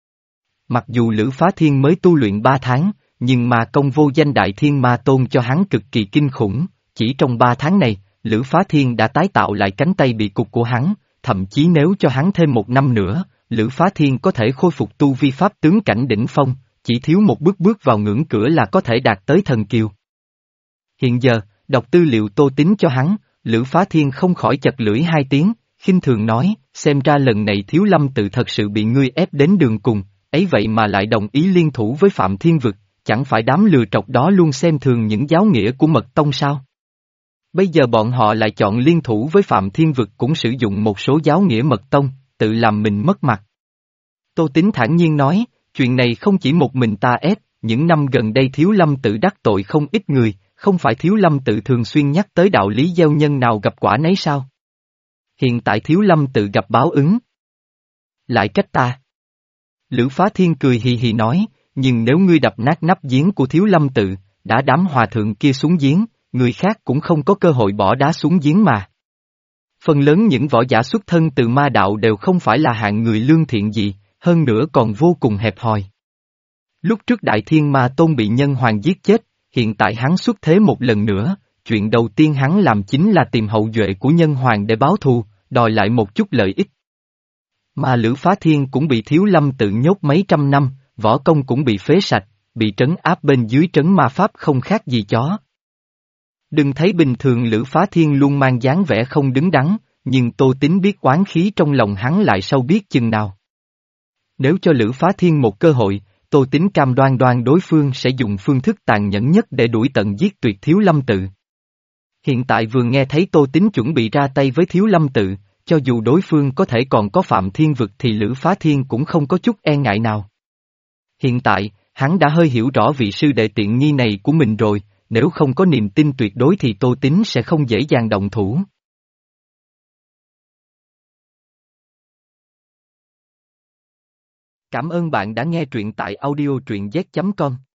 Mặc dù Lữ Phá Thiên mới tu luyện ba tháng, nhưng mà công vô danh Đại Thiên Ma Tôn cho hắn cực kỳ kinh khủng, chỉ trong ba tháng này, Lữ Phá Thiên đã tái tạo lại cánh tay bị cụt của hắn, thậm chí nếu cho hắn thêm một năm nữa, Lữ Phá Thiên có thể khôi phục tu vi pháp tướng cảnh đỉnh phong, chỉ thiếu một bước bước vào ngưỡng cửa là có thể đạt tới thần kiều. Hiện giờ, đọc tư liệu Tô Tín cho hắn, Lữ Phá Thiên không khỏi chật lưỡi hai tiếng, khinh thường nói, xem ra lần này Thiếu Lâm Tự thật sự bị ngươi ép đến đường cùng, ấy vậy mà lại đồng ý liên thủ với Phạm Thiên Vực, chẳng phải đám lừa trọc đó luôn xem thường những giáo nghĩa của Mật Tông sao? Bây giờ bọn họ lại chọn liên thủ với Phạm Thiên Vực cũng sử dụng một số giáo nghĩa Mật Tông, tự làm mình mất mặt. Tô Tín thản nhiên nói, chuyện này không chỉ một mình ta ép, những năm gần đây Thiếu Lâm Tự đắc tội không ít người, không phải Thiếu Lâm Tự thường xuyên nhắc tới đạo lý gieo nhân nào gặp quả nấy sao? Hiện tại Thiếu Lâm Tự gặp báo ứng. Lại trách ta. Lữ Phá Thiên cười hì hì nói, nhưng nếu ngươi đập nát nắp giếng của Thiếu Lâm Tự, đã đám hòa thượng kia xuống giếng, người khác cũng không có cơ hội bỏ đá xuống giếng mà. Phần lớn những võ giả xuất thân từ ma đạo đều không phải là hạng người lương thiện gì, hơn nữa còn vô cùng hẹp hòi. Lúc trước Đại Thiên Ma Tôn bị Nhân Hoàng giết chết, hiện tại hắn xuất thế một lần nữa, chuyện đầu tiên hắn làm chính là tìm hậu duệ của Nhân Hoàng để báo thù, đòi lại một chút lợi ích. Mà Lữ Phá Thiên cũng bị Thiếu Lâm Tự nhốt mấy trăm năm, võ công cũng bị phế sạch, bị trấn áp bên dưới trấn ma pháp không khác gì chó. Đừng thấy bình thường Lữ Phá Thiên luôn mang dáng vẻ không đứng đắn, nhưng Tô Tín biết oán khí trong lòng hắn lại sâu biết chừng nào. Nếu cho Lữ Phá Thiên một cơ hội, Tô Tín cam đoan đoan đối phương sẽ dùng phương thức tàn nhẫn nhất để đuổi tận giết tuyệt Thiếu Lâm Tự. Hiện tại vừa nghe thấy Tô Tín chuẩn bị ra tay với Thiếu Lâm Tự, cho dù đối phương có thể còn có Phạm Thiên Vực thì Lữ Phá Thiên cũng không có chút e ngại nào. Hiện tại, hắn đã hơi hiểu rõ vị sư đệ tiện nghi này của mình rồi, nếu không có niềm tin tuyệt đối thì Tô Tín sẽ không dễ dàng động thủ. Cảm ơn bạn đã nghe truyện tại audio truyện z chấm com.